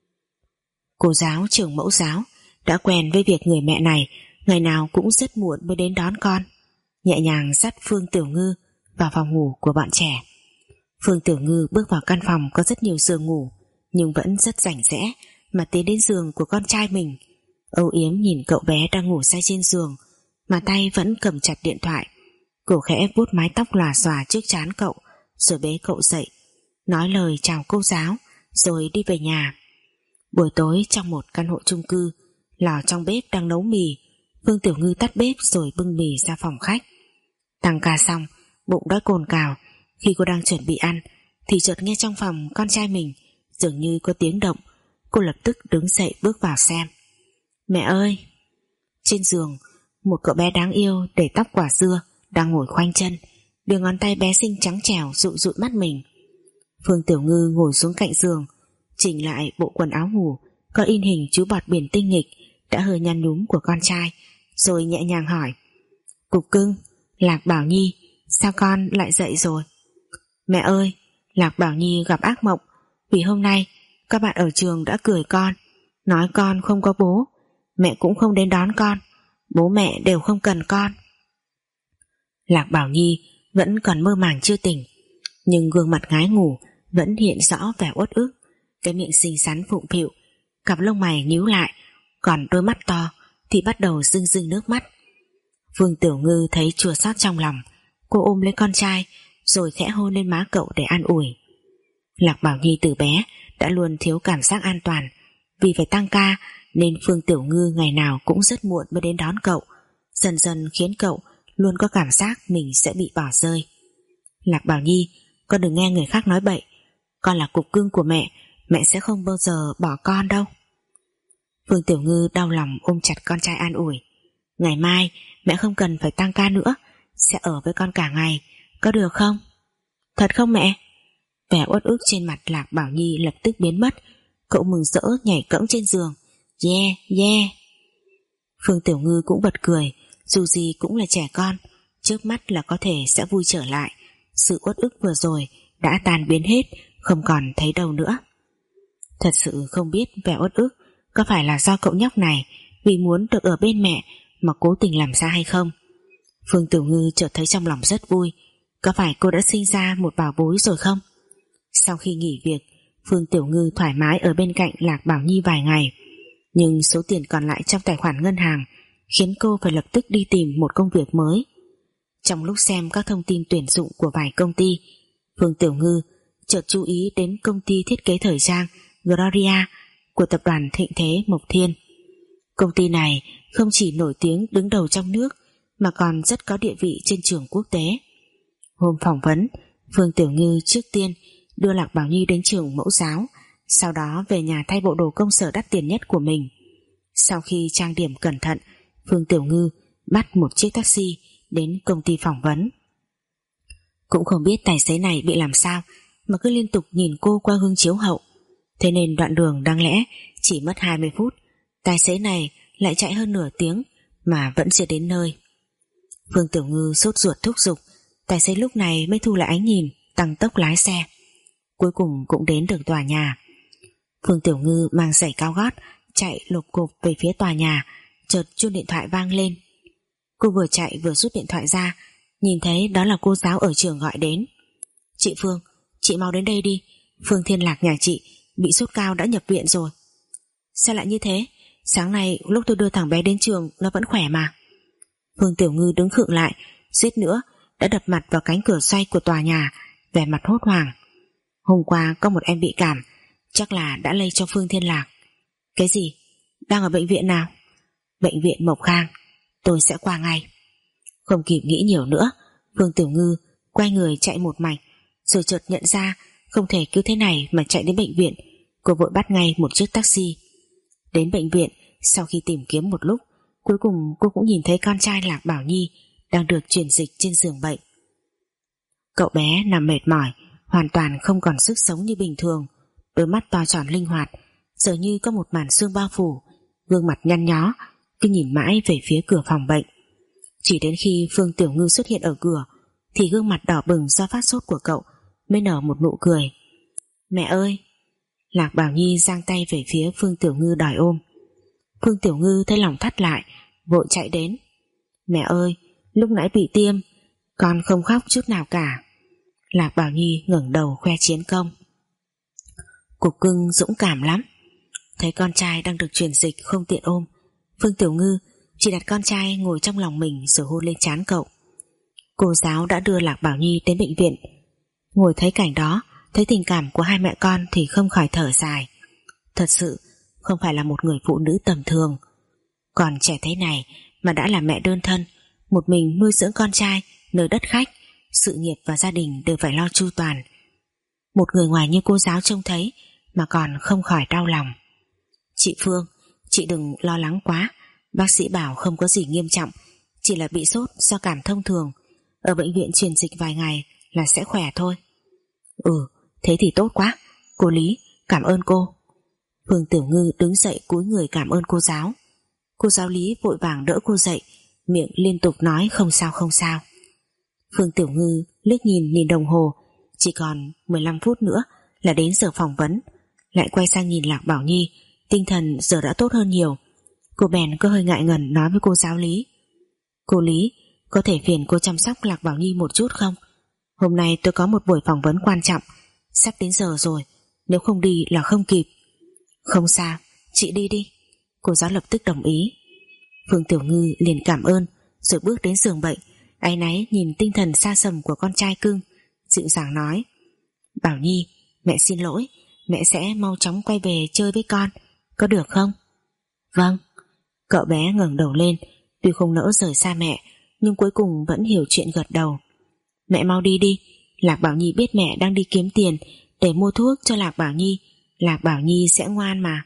Cô giáo trường mẫu giáo đã quen với việc người mẹ này ngày nào cũng rất muộn mới đến đón con, nhẹ nhàng dắt Phương Tiểu Ngư vào phòng ngủ của bạn trẻ. Phương Tiểu Ngư bước vào căn phòng có rất nhiều giường ngủ, nhưng vẫn rất rảnh rẽ mà tiến đến giường của con trai mình, âu yếm nhìn cậu bé đang ngủ say trên giường, mà tay vẫn cầm chặt điện thoại. Cô khẽ vuốt mái tóc lòa xòa trước trán cậu, rồi bế cậu dậy, nói lời chào cô giáo, rồi đi về nhà. Buổi tối trong một căn hộ chung cư, lò trong bếp đang nấu mì. Phương Tiểu Ngư tắt bếp rồi bưng mì ra phòng khách. Tăng ca xong, bụng đói cồn cào. Khi cô đang chuẩn bị ăn thì chợt nghe trong phòng con trai mình dường như có tiếng động. Cô lập tức đứng dậy bước vào xem. Mẹ ơi! Trên giường, một cậu bé đáng yêu để tóc quả dưa đang ngồi khoanh chân, đưa ngón tay bé xinh trắng trẻo dụi dụi mắt mình. Phương Tiểu Ngư ngồi xuống cạnh giường, chỉnh lại bộ quần áo ngủ có in hình chú bọt biển tinh nghịch đã hơi nhăn nhúm của con trai, rồi nhẹ nhàng hỏi. Cục cưng, Lạc Bảo Nhi, sao con lại dậy rồi? Mẹ ơi, Lạc Bảo Nhi gặp ác mộng, vì hôm nay các bạn ở trường đã cười con, nói con không có bố, mẹ cũng không đến đón con, bố mẹ đều không cần con. Lạc Bảo Nhi vẫn còn mơ màng chưa tỉnh, nhưng gương mặt ngái ngủ vẫn hiện rõ vẻ uất ức. Cái miệng xinh xắn phụng phịu, cặp lông mày nhíu lại, còn đôi mắt to thì bắt đầu rưng rưng nước mắt. Vương Tiểu Ngư thấy chua xót trong lòng, cô ôm lấy con trai rồi khẽ hôn lên má cậu để an ủi. Lạc Bảo Nhi từ bé đã luôn thiếu cảm giác an toàn, vì phải tăng ca nên Phương Tiểu Ngư ngày nào cũng rất muộn mới đến đón cậu, dần dần khiến cậu luôn có cảm giác mình sẽ bị bỏ rơi. Lạc Bảo Nhi, con đừng nghe người khác nói bậy, con là cục cưng của mẹ, mẹ sẽ không bao giờ bỏ con đâu. Phương Tiểu Ngư đau lòng ôm chặt con trai an ủi. Ngày mai mẹ không cần phải tăng ca nữa, sẽ ở với con cả ngày, có được không? Thật không mẹ? Vẻ uất ức trên mặt Lạc Bảo Nhi lập tức biến mất. Cậu mừng rỡ nhảy cẫng trên giường. Yeah, yeah. Phương Tiểu Ngư cũng bật cười, dù gì cũng là trẻ con, trước mắt là có thể sẽ vui trở lại. Sự uất ức vừa rồi đã tan biến hết, không còn thấy đâu nữa. Thật sự không biết vẻ uất ức có phải là do cậu nhóc này vì muốn được ở bên mẹ mà cố tình làm ra hay không. Phương Tiểu Ngư chợt thấy trong lòng rất vui. Có phải cô đã sinh ra một bảo bối rồi không? Sau khi nghỉ việc, Phương Tiểu Ngư thoải mái ở bên cạnh Lạc Bảo Nhi vài ngày, nhưng số tiền còn lại trong tài khoản ngân hàng khiến cô phải lập tức đi tìm một công việc mới. Trong lúc xem các thông tin tuyển dụng của vài công ty, Phương Tiểu Ngư chợt chú ý đến công ty thiết kế thời trang Gloria của tập đoàn Thịnh Thế Mộc Thiên. Công ty này không chỉ nổi tiếng đứng đầu trong nước mà còn rất có địa vị trên trường quốc tế. Hôm phỏng vấn, Phương Tiểu Ngư trước tiên đưa Lạc Bảo Nhi đến trường mẫu giáo, sau đó về nhà thay bộ đồ công sở đắt tiền nhất của mình. Sau khi trang điểm cẩn thận, Phương Tiểu Ngư bắt một chiếc taxi đến công ty phỏng vấn. Cũng không biết tài xế này bị làm sao mà cứ liên tục nhìn cô qua gương chiếu hậu, thế nên đoạn đường đáng lẽ chỉ mất hai mươi phút, tài xế này lại chạy hơn nửa tiếng mà vẫn chưa đến nơi. Phương Tiểu Ngư sốt ruột thúc giục, tài xế lúc này mới thu lại ánh nhìn, tăng tốc lái xe. Cuối cùng cũng đến được tòa nhà. Phương Tiểu Ngư mang giày cao gót chạy lộp cộp về phía tòa nhà, chợt chuông điện thoại vang lên. Cô vừa chạy vừa rút điện thoại ra, nhìn thấy đó là cô giáo ở trường gọi đến. Chị Phương, chị mau đến đây đi, Phương Thiên Lạc nhà chị bị sốt cao đã nhập viện rồi. Sao lại như thế? Sáng nay lúc tôi đưa thằng bé đến trường nó vẫn khỏe mà. Phương Tiểu Ngư đứng khựng lại, suýt nữa đã đập mặt vào cánh cửa xoay của tòa nhà, vẻ mặt hốt hoảng. Hôm qua có một em bị cảm, chắc là đã lây cho Phương Thiên Lạc. Cái gì? Đang ở bệnh viện nào? Bệnh viện Mộc Khang, tôi sẽ qua ngay. Không kịp nghĩ nhiều nữa, Phương Tiểu Ngư quay người chạy một mạch, rồi chợt nhận ra không thể cứ thế này mà chạy đến bệnh viện. Cô vội bắt ngay một chiếc taxi. Đến bệnh viện, sau khi tìm kiếm một lúc, cuối cùng cô cũng nhìn thấy con trai Lạc Bảo Nhi đang được truyền dịch trên giường bệnh. Cậu bé nằm mệt mỏi, hoàn toàn không còn sức sống như bình thường, đôi mắt to tròn linh hoạt giờ như có một màn sương bao phủ, gương mặt nhăn nhó cứ nhìn mãi về phía cửa phòng bệnh. Chỉ đến khi Phương Tiểu Ngư xuất hiện ở cửa thì gương mặt đỏ bừng do phát sốt của cậu mới nở một nụ cười. Mẹ ơi! Lạc Bảo Nhi giang tay về phía Phương Tiểu Ngư đòi ôm. Phương Tiểu Ngư thấy lòng thắt lại, vội chạy đến. Mẹ ơi! Lúc nãy bị tiêm, con không khóc chút nào cả. Lạc Bảo Nhi ngẩng đầu khoe chiến công. Cục cưng dũng cảm lắm. Thấy con trai đang được truyền dịch không tiện ôm, Phương Tiểu Ngư chỉ đặt con trai ngồi trong lòng mình rồi hôn lên trán cậu. Cô giáo đã đưa Lạc Bảo Nhi đến bệnh viện. Ngồi thấy cảnh đó, thấy tình cảm của hai mẹ con thì không khỏi thở dài. Thật sự không phải là một người phụ nữ tầm thường. Còn trẻ thế này mà đã là mẹ đơn thân, một mình nuôi dưỡng con trai nơi đất khách, sự nghiệp và gia đình đều phải lo chu toàn. Một người ngoài như cô giáo trông thấy mà còn không khỏi đau lòng. Chị Phương, chị đừng lo lắng quá, bác sĩ bảo không có gì nghiêm trọng, chỉ là bị sốt do cảm thông thường, ở bệnh viện truyền dịch vài ngày là sẽ khỏe thôi. Ừ, thế thì tốt quá. Cô Lý, cảm ơn cô. Phương Tiểu Ngư đứng dậy cúi người cảm ơn cô giáo. Cô giáo Lý vội vàng đỡ cô dậy, miệng liên tục nói không sao không sao. Phương Tiểu Ngư liếc nhìn nhìn đồng hồ, chỉ còn mười lăm phút nữa là đến giờ phỏng vấn, lại quay sang nhìn Lạc Bảo Nhi, tinh thần giờ đã tốt hơn nhiều. Cô bèn có hơi ngại ngần nói với cô giáo Lý. Cô Lý, có thể phiền cô chăm sóc Lạc Bảo Nhi một chút không? Hôm nay tôi có một buổi phỏng vấn quan trọng, sắp đến giờ rồi, nếu không đi là không kịp. Không sao, chị đi đi. Cô giáo lập tức đồng ý. Phương Tiểu Ngư liền cảm ơn, rồi bước đến giường bệnh, áy náy nhìn tinh thần xa sầm của con trai cưng, dịu dàng nói: Bảo Nhi, mẹ xin lỗi, mẹ sẽ mau chóng quay về chơi với con, có được không? Vâng. Cậu bé ngẩng đầu lên, tuy không nỡ rời xa mẹ, nhưng cuối cùng vẫn hiểu chuyện, gật đầu. Mẹ mau đi đi, Lạc Bảo Nhi biết mẹ đang đi kiếm tiền để mua thuốc cho Lạc Bảo Nhi, Lạc Bảo Nhi sẽ ngoan mà.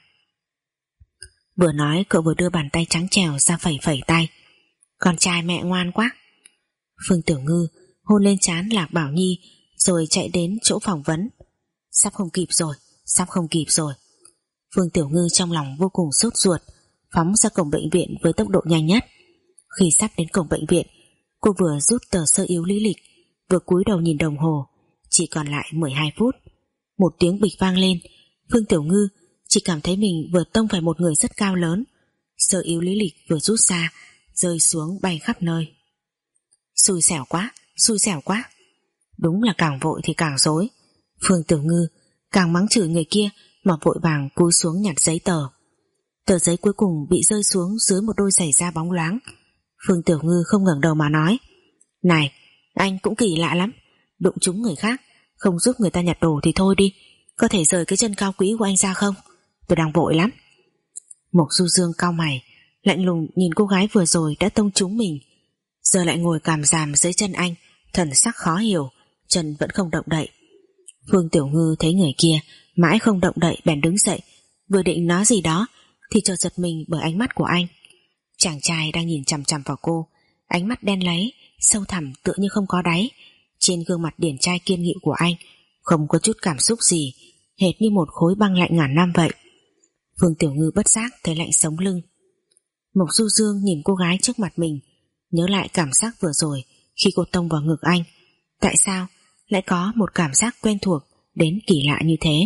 Vừa nói cậu vừa đưa bàn tay trắng trẻo ra phẩy phẩy tay. Con trai mẹ ngoan quá. Phương Tiểu Ngư hôn lên trán Lạc Bảo Nhi rồi chạy đến chỗ phỏng vấn. Sắp không kịp rồi, sắp không kịp rồi. Phương Tiểu Ngư trong lòng vô cùng sốt ruột, phóng ra cổng bệnh viện với tốc độ nhanh nhất. Khi sắp đến cổng bệnh viện, cô vừa rút tờ sơ yếu lý lịch, vừa cúi đầu nhìn đồng hồ, chỉ còn lại mười hai phút. Một tiếng bịch vang lên, Phương Tiểu Ngư chỉ cảm thấy mình vừa tông phải một người rất cao lớn. Sơ yếu lý lịch vừa rút ra, rơi xuống bay khắp nơi. Xui xẻo quá, xui xẻo quá. Đúng là càng vội thì càng rối. Phương Tiểu Ngư càng mắng chửi người kia mà vội vàng cúi xuống nhặt giấy tờ. Tờ giấy cuối cùng bị rơi xuống dưới một đôi giày da bóng loáng. Phương Tiểu Ngư không ngẩng đầu mà nói: Này, anh cũng kỳ lạ lắm, đụng trúng người khác không giúp người ta nhặt đồ thì thôi đi, có thể rời cái chân cao quý của anh ra không? Tôi đang vội lắm. Mộc Du Dương cau mày, lạnh lùng nhìn cô gái vừa rồi đã tông trúng mình, giờ lại ngồi càm ràm dưới chân anh, thần sắc khó hiểu, chân vẫn không động đậy. Phương Tiểu Ngư thấy người kia mãi không động đậy bèn đứng dậy, vừa định nói gì đó thì chợt giật mình bởi ánh mắt của anh. Chàng trai đang nhìn chằm chằm vào cô, ánh mắt đen láy, sâu thẳm tựa như không có đáy. Trên gương mặt điển trai kiên nghị của anh không có chút cảm xúc gì, hệt như một khối băng lạnh ngàn năm vậy. Phương Tiểu Ngư bất giác thấy lạnh sống lưng. Mộc Du Dương nhìn cô gái trước mặt mình, nhớ lại cảm giác vừa rồi khi cô tông vào ngực anh. Tại sao lại có một cảm giác quen thuộc đến kỳ lạ như thế?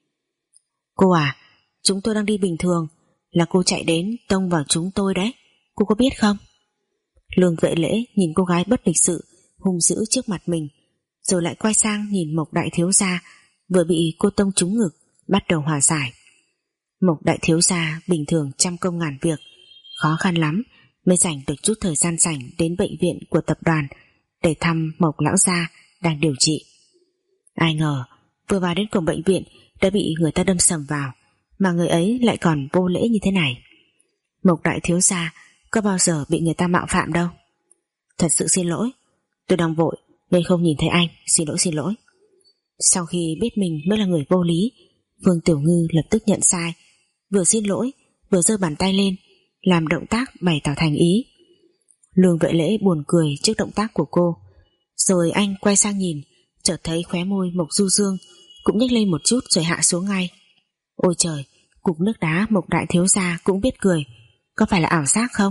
Cô à, chúng tôi đang đi bình thường, là cô chạy đến tông vào chúng tôi đấy, cô có biết không? Lương Vệ Lễ nhìn cô gái bất lịch sự hung dữ trước mặt mình, rồi lại quay sang nhìn Mộc đại thiếu gia vừa bị cô tông trúng ngực, bắt đầu hòa giải. Mộc đại thiếu gia bình thường trăm công ngàn việc, khó khăn lắm mới dành được chút thời gian rảnh đến bệnh viện của tập đoàn để thăm Mộc lão gia đang điều trị. Ai ngờ vừa vào đến cổng bệnh viện đã bị người ta đâm sầm vào, mà người ấy lại còn vô lễ như thế này. Mộc đại thiếu gia có bao giờ bị người ta mạo phạm đâu. Thật sự xin lỗi, tôi đang vội nên không nhìn thấy anh, xin lỗi xin lỗi. Sau khi biết mình mới là người vô lý, Phương Tiểu Ngư lập tức nhận sai, vừa xin lỗi vừa giơ bàn tay lên làm động tác bày tỏ thành ý. Lương Vệ Lễ buồn cười trước động tác của cô, rồi anh quay sang nhìn, chợt thấy khóe môi Mộc Du Dương cũng nhếch lên một chút rồi hạ xuống ngay. Ôi trời, cục nước đá Mộc đại thiếu gia cũng biết cười, có phải là ảo giác không?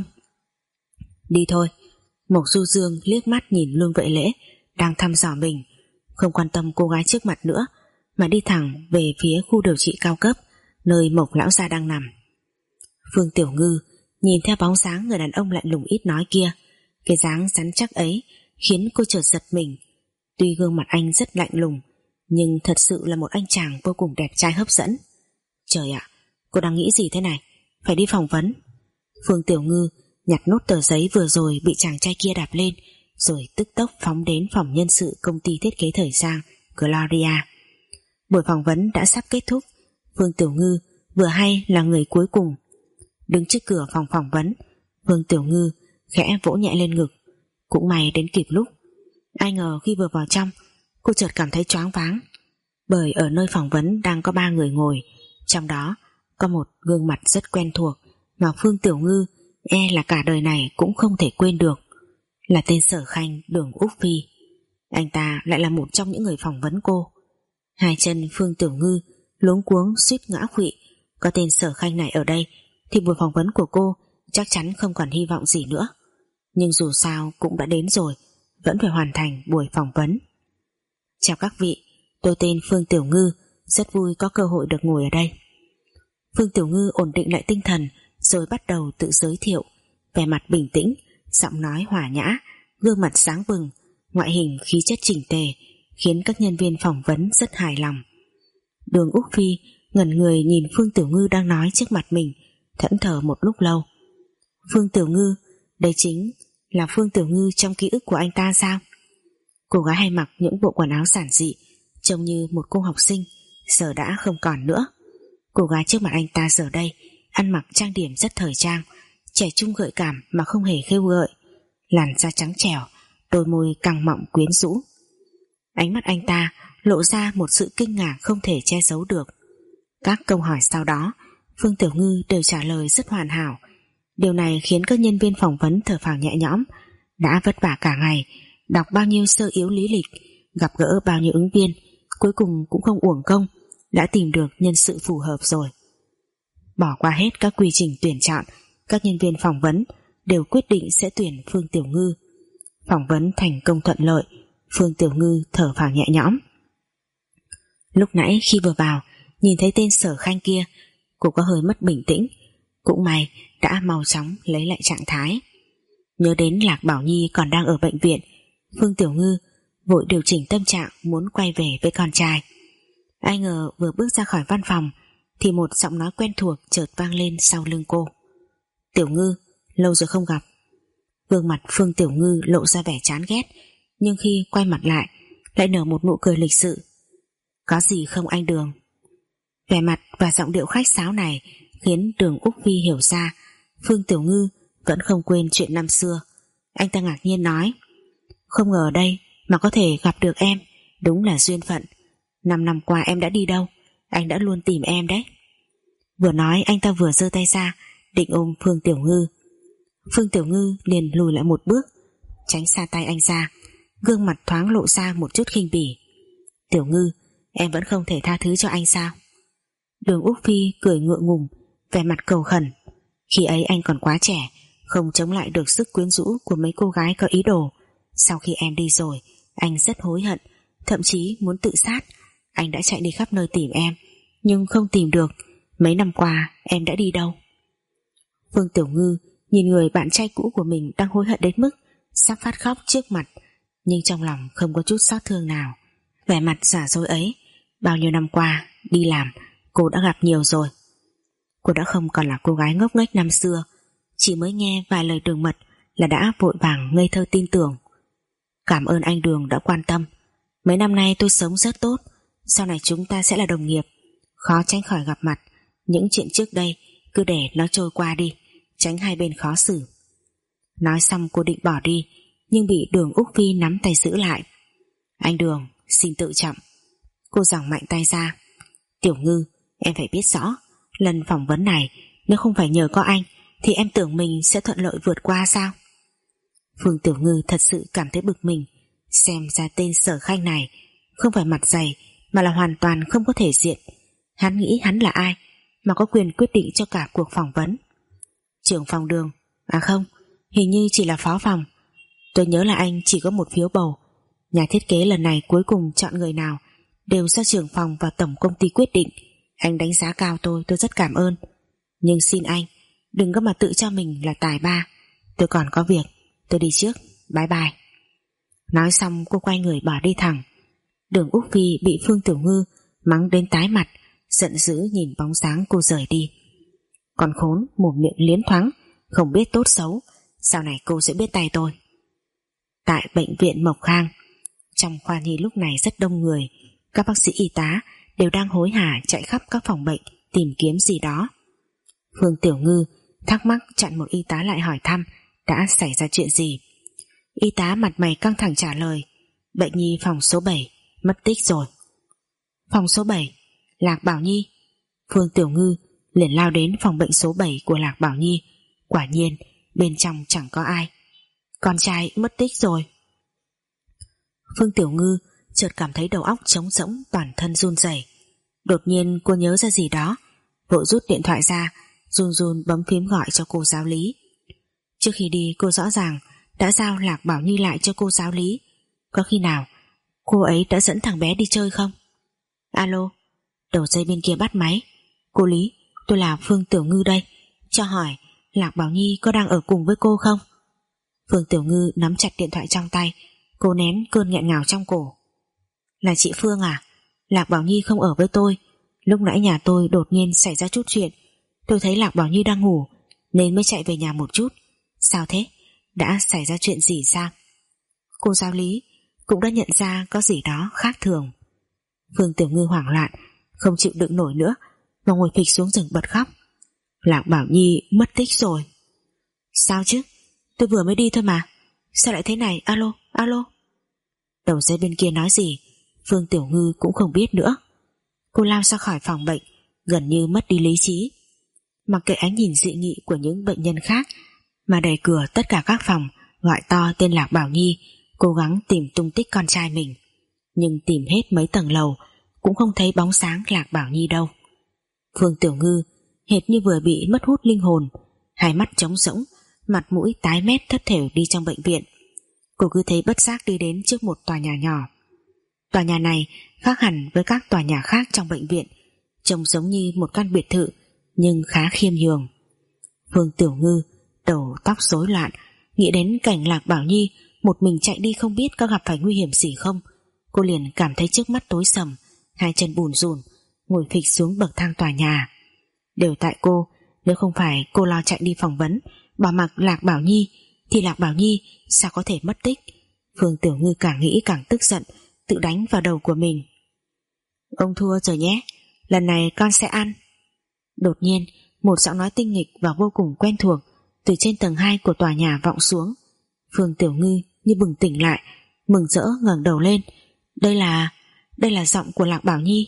Đi thôi. Mộc Du Dương liếc mắt nhìn Lương Vệ Lễ đang thăm dò mình, không quan tâm cô gái trước mặt nữa, mà đi thẳng về phía khu điều trị cao cấp nơi Mộc lão gia đang nằm. Phương Tiểu Ngư nhìn theo bóng dáng người đàn ông lạnh lùng ít nói kia, cái dáng rắn chắc ấy khiến cô chợt giật mình. Tuy gương mặt anh rất lạnh lùng, nhưng thật sự là một anh chàng vô cùng đẹp trai hấp dẫn. Trời ạ, cô đang nghĩ gì thế này? Phải đi phỏng vấn. Phương Tiểu Ngư nhặt nốt tờ giấy vừa rồi bị chàng trai kia đạp lên, rồi tức tốc phóng đến phòng nhân sự công ty thiết kế thời trang Gloria. Buổi phỏng vấn đã sắp kết thúc. Phương Tiểu Ngư vừa hay là người cuối cùng. Đứng trước cửa phòng phỏng vấn, Phương Tiểu Ngư khẽ vỗ nhẹ lên ngực. Cũng may đến kịp lúc. Ai ngờ khi vừa vào trong, cô chợt cảm thấy choáng váng, bởi ở nơi phỏng vấn đang có ba người ngồi, trong đó có một gương mặt rất quen thuộc mà Phương Tiểu Ngư e là cả đời này cũng không thể quên được, là tên Sở Khanh Đường Úc Phi. Anh ta lại là một trong những người phỏng vấn cô. Hai chân Phương Tiểu Ngư luống cuống suýt ngã khuỵu. Có tên Sở Khanh này ở đây thì buổi phỏng vấn của cô chắc chắn không còn hy vọng gì nữa. Nhưng dù sao cũng đã đến rồi, vẫn phải hoàn thành buổi phỏng vấn. Chào các vị, tôi tên Phương Tiểu Ngư, rất vui có cơ hội được ngồi ở đây. Phương Tiểu Ngư ổn định lại tinh thần rồi bắt đầu tự giới thiệu, vẻ mặt bình tĩnh, giọng nói hòa nhã, gương mặt sáng bừng, ngoại hình khí chất chỉnh tề, khiến các nhân viên phỏng vấn rất hài lòng. Đường Úc Phi ngẩn người nhìn Phương Tiểu Ngư đang nói trước mặt mình, thẫn thờ một lúc lâu. Phương Tiểu Ngư, đây chính là Phương Tiểu Ngư trong ký ức của anh ta sao? Cô gái hay mặc những bộ quần áo giản dị, trông như một cô học sinh, giờ đã không còn nữa. Cô gái trước mặt anh ta giờ đây ăn mặc trang điểm rất thời trang, trẻ trung gợi cảm mà không hề khêu gợi, làn da trắng trẻo, đôi môi căng mọng quyến rũ. Ánh mắt anh ta lộ ra một sự kinh ngạc không thể che giấu được. Các câu hỏi sau đó Phương Tiểu Ngư đều trả lời rất hoàn hảo. Điều này khiến các nhân viên phỏng vấn thở phào nhẹ nhõm. Đã vất vả cả ngày, đọc bao nhiêu sơ yếu lý lịch, gặp gỡ bao nhiêu ứng viên, cuối cùng cũng không uổng công, đã tìm được nhân sự phù hợp rồi. Bỏ qua hết các quy trình tuyển chọn, các nhân viên phỏng vấn đều quyết định sẽ tuyển Phương Tiểu Ngư. Phỏng vấn thành công thuận lợi, Phương Tiểu Ngư thở phào nhẹ nhõm. Lúc nãy khi vừa vào nhìn thấy tên Sở Khanh kia, cô có hơi mất bình tĩnh, cũng may đã mau chóng lấy lại trạng thái. Nhớ đến Lạc Bảo Nhi còn đang ở bệnh viện, Phương Tiểu Ngư vội điều chỉnh tâm trạng muốn quay về với con trai. Ai ngờ vừa bước ra khỏi văn phòng thì một giọng nói quen thuộc chợt vang lên sau lưng cô. Tiểu Ngư, lâu rồi không gặp. Gương mặt Phương Tiểu Ngư lộ ra vẻ chán ghét, nhưng khi quay mặt lại lại nở một nụ cười lịch sự. Có gì không anh Đường? Vẻ mặt và giọng điệu khách sáo này khiến Đường Úc Vi hiểu ra Phương Tiểu Ngư vẫn không quên chuyện năm xưa. Anh ta ngạc nhiên nói, không ngờ ở đây mà có thể gặp được em, đúng là duyên phận. Năm năm qua em đã đi đâu, anh đã luôn tìm em đấy. Vừa nói anh ta vừa giơ tay ra định ôm Phương Tiểu Ngư. Phương Tiểu Ngư liền lùi lại một bước, tránh xa tay anh ra, gương mặt thoáng lộ ra một chút khinh bỉ. Tiểu Ngư, em vẫn không thể tha thứ cho anh sao? Đường Úc Phi cười ngượng ngùng, vẻ mặt cầu khẩn. Khi ấy anh còn quá trẻ, không chống lại được sức quyến rũ của mấy cô gái có ý đồ. Sau khi em đi rồi, anh rất hối hận, thậm chí muốn tự sát. Anh đã chạy đi khắp nơi tìm em, nhưng không tìm được. Mấy năm qua em đã đi đâu? Phương Tiểu Ngư nhìn người bạn trai cũ của mình đang hối hận đến mức sắp phát khóc trước mặt, nhưng trong lòng không có chút xót thương nào. Vẻ mặt giả dối ấy, bao nhiêu năm qua đi làm cô đã gặp nhiều rồi. Cô đã không còn là cô gái ngốc nghếch năm xưa, chỉ mới nghe vài lời đường mật là đã vội vàng ngây thơ tin tưởng. Cảm ơn anh Đường đã quan tâm. Mấy năm nay tôi sống rất tốt, sau này chúng ta sẽ là đồng nghiệp, khó tránh khỏi gặp mặt. Những chuyện trước đây cứ để nó trôi qua đi, tránh hai bên khó xử. Nói xong cô định bỏ đi, nhưng bị Đường Úc Vi nắm tay giữ lại. Anh Đường, xin tự trọng. Cô giằng mạnh tay ra. Tiểu Ngư, em phải biết rõ, lần phỏng vấn này nếu không phải nhờ có anh thì em tưởng mình sẽ thuận lợi vượt qua sao? Phương Tiểu Ngư thật sự cảm thấy bực mình. Xem ra tên Sở Khanh này không phải mặt dày, mà là hoàn toàn không có thể diện. Hắn nghĩ hắn là ai mà có quyền quyết định cho cả cuộc phỏng vấn? Trưởng phòng Đường? À không, hình như chỉ là phó phòng. Tôi nhớ là anh chỉ có một phiếu bầu. Nhà thiết kế lần này cuối cùng chọn người nào đều do trưởng phòng và tổng công ty quyết định. Anh đánh giá cao tôi, tôi rất cảm ơn. Nhưng xin anh đừng có mà tự cho mình là tài ba. Tôi còn có việc, tôi đi trước, bye bye. Nói xong cô quay người bỏ đi thẳng. Đường Úc Vi bị Phương Tiểu Ngư mắng đến tái mặt, giận dữ nhìn bóng dáng cô rời đi. Còn khốn, mồm miệng liến thoáng, không biết tốt xấu, sau này cô sẽ biết tay tôi. Tại bệnh viện Mộc Khang, trong khoa nhi lúc này rất đông người. Các bác sĩ y tá đều đang hối hả chạy khắp các phòng bệnh tìm kiếm gì đó. Phương Tiểu Ngư thắc mắc chặn một y tá lại hỏi thăm đã xảy ra chuyện gì. Y tá mặt mày căng thẳng trả lời, bệnh nhi phòng số bảy mất tích rồi. Phòng số bảy? Lạc Bảo Nhi? Phương Tiểu Ngư liền lao đến phòng bệnh số bảy của Lạc Bảo Nhi. Quả nhiên bên trong chẳng có ai. Con trai mất tích rồi. Phương Tiểu Ngư chợt cảm thấy đầu óc trống rỗng, toàn thân run rẩy. Đột nhiên cô nhớ ra gì đó, vội rút điện thoại ra, run run bấm phím gọi cho cô giáo lý. Trước khi đi cô rõ ràng đã giao Lạc Bảo Nhi lại cho cô giáo lý. Có khi nào cô ấy đã dẫn thằng bé đi chơi không? Alo. Đầu dây bên kia bắt máy. Cô Lý, tôi là Phương Tiểu Ngư đây, cho hỏi Lạc Bảo Nhi có đang ở cùng với cô không? Phương Tiểu Ngư nắm chặt điện thoại trong tay, cô nén cơn nghẹn ngào trong cổ. Là chị Phương à? Lạc Bảo Nhi không ở với tôi. Lúc nãy nhà tôi đột nhiên xảy ra chút chuyện, tôi thấy Lạc Bảo Nhi đang ngủ nên mới chạy về nhà một chút. Sao thế? Đã xảy ra chuyện gì sao? Cô giáo Lý cũng đã nhận ra có gì đó khác thường. Phương Tiểu Ngư hoảng loạn, không chịu đựng nổi nữa mà ngồi phịch xuống giường bật khóc. Lạc Bảo Nhi mất tích rồi. Sao chứ? Tôi vừa mới đi thôi mà. Sao lại thế này? Alo, alo. Đầu dây bên kia nói gì Phương Tiểu Ngư cũng không biết nữa. Cô lao ra khỏi phòng bệnh, gần như mất đi lý trí. Mặc kệ ánh nhìn dị nghị của những bệnh nhân khác mà đẩy cửa tất cả các phòng, gọi to tên Lạc Bảo Nhi, cố gắng tìm tung tích con trai mình. Nhưng tìm hết mấy tầng lầu cũng không thấy bóng sáng Lạc Bảo Nhi đâu. Phương Tiểu Ngư hệt như vừa bị mất hút linh hồn, hai mắt trống rỗng, mặt mũi tái mét thất thểu đi trong bệnh viện. Cô cứ thấy bất giác đi đến trước một tòa nhà nhỏ. Tòa nhà này khác hẳn với các tòa nhà khác trong bệnh viện, trông giống như một căn biệt thự nhưng khá khiêm nhường. Phương Tiểu Ngư đầu tóc rối loạn, nghĩ đến cảnh Lạc Bảo Nhi một mình chạy đi không biết có gặp phải nguy hiểm gì không. Cô liền cảm thấy trước mắt tối sầm, hai chân bùn rùn, ngồi phịch xuống bậc thang tòa nhà. Đều tại cô, nếu không phải cô lo chạy đi phỏng vấn, bỏ mặc Lạc Bảo Nhi, thì Lạc Bảo Nhi sao có thể mất tích. Phương Tiểu Ngư càng nghĩ càng tức giận, tự đánh vào đầu của mình. Ông thua rồi nhé, lần này con sẽ ăn. Đột nhiên một giọng nói tinh nghịch và vô cùng quen thuộc từ trên tầng hai của tòa nhà vọng xuống. Phương Tiểu Ngư như bừng tỉnh lại, mừng rỡ ngẩng đầu lên. Đây là Đây là giọng của Lạc Bảo Nhi.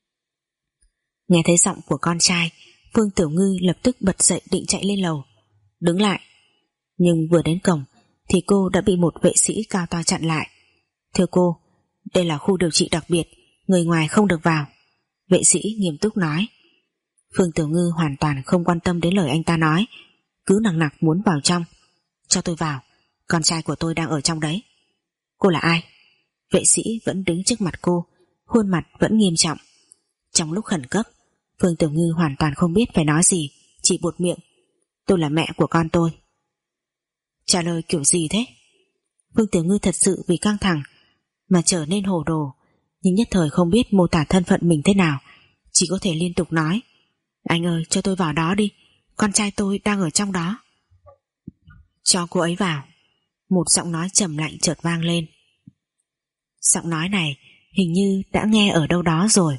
Nghe thấy giọng của con trai, Phương Tiểu Ngư lập tức bật dậy định chạy lên lầu. Đứng lại. Nhưng vừa đến cổng thì cô đã bị một vệ sĩ cao to chặn lại. Thưa cô, đây là khu điều trị đặc biệt, người ngoài không được vào. Vệ sĩ nghiêm túc nói. Phương Tiểu Ngư hoàn toàn không quan tâm đến lời anh ta nói, cứ nằng nặc muốn vào trong. Cho tôi vào, con trai của tôi đang ở trong đấy. Cô là ai? Vệ sĩ vẫn đứng trước mặt cô, khuôn mặt vẫn nghiêm trọng. Trong lúc khẩn cấp, Phương Tiểu Ngư hoàn toàn không biết phải nói gì, chỉ buột miệng. Tôi là mẹ của con tôi. Trả lời kiểu gì thế? Phương Tiểu Ngư thật sự vì căng thẳng mà trở nên hồ đồ, nhưng nhất thời không biết mô tả thân phận mình thế nào, chỉ có thể liên tục nói. Anh ơi, cho tôi vào đó đi, con trai tôi đang ở trong đó. Cho cô ấy vào. Một giọng nói trầm lạnh chợt vang lên. Giọng nói này hình như đã nghe ở đâu đó rồi.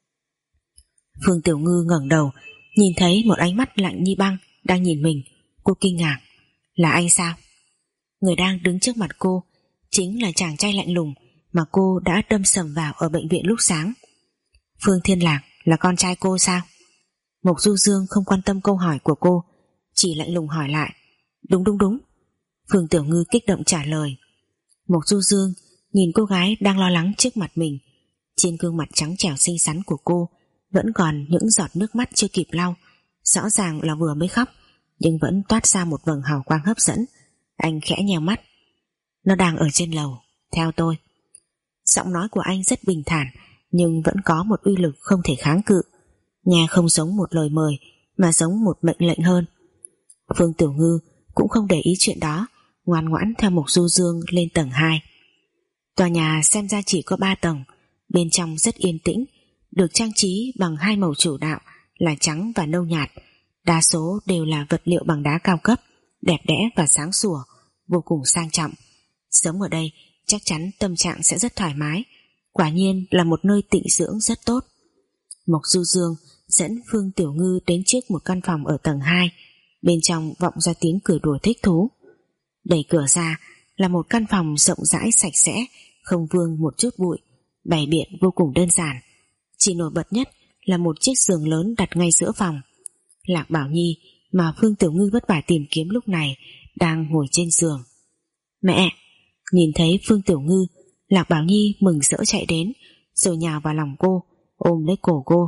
Phương Tiểu Ngư ngẩng đầu, nhìn thấy một ánh mắt lạnh như băng đang nhìn mình. Cô kinh ngạc. Là anh sao? Người đang đứng trước mặt cô chính là chàng trai lạnh lùng mà cô đã đâm sầm vào ở bệnh viện lúc sáng. Phương Thiên Lạc là con trai cô sao? Mộc Du Dương không quan tâm câu hỏi của cô, chỉ lạnh lùng hỏi lại. Đúng đúng đúng. Phương Tiểu Ngư kích động trả lời. Mộc Du Dương nhìn cô gái đang lo lắng trước mặt mình. Trên gương mặt trắng trẻo xinh xắn của cô vẫn còn những giọt nước mắt chưa kịp lau, rõ ràng là vừa mới khóc, nhưng vẫn toát ra một vầng hào quang hấp dẫn. Anh khẽ nheo mắt. Nó đang ở trên lầu, theo tôi. Giọng nói của anh rất bình thản, nhưng vẫn có một uy lực không thể kháng cự, nghe không giống một lời mời mà giống một mệnh lệnh hơn. Phương Tiểu Ngư cũng không để ý chuyện đó, ngoan ngoãn theo Mộc Du Dương lên tầng hai. Tòa nhà xem ra chỉ có ba tầng, bên trong rất yên tĩnh, được trang trí bằng hai màu chủ đạo là trắng và nâu nhạt, đa số đều là vật liệu bằng đá cao cấp, đẹp đẽ và sáng sủa, vô cùng sang trọng. Sống ở đây chắc chắn tâm trạng sẽ rất thoải mái, quả nhiên là một nơi tịnh dưỡng rất tốt. Mộc Du Dương dẫn Phương Tiểu Ngư đến trước một căn phòng ở tầng hai, bên trong vọng ra tiếng cười đùa thích thú. Đẩy cửa ra là một căn phòng rộng rãi sạch sẽ, không vương một chút bụi, bày biện vô cùng đơn giản. Chỉ nổi bật nhất là một chiếc giường lớn đặt ngay giữa phòng. Lạc Bảo Nhi mà Phương Tiểu Ngư vất vả tìm kiếm lúc này đang ngồi trên giường. Mẹ! Nhìn thấy Phương Tiểu Ngư, Lạc Bảo Nhi mừng rỡ chạy đến, rồi nhào vào lòng cô, ôm lấy cổ cô.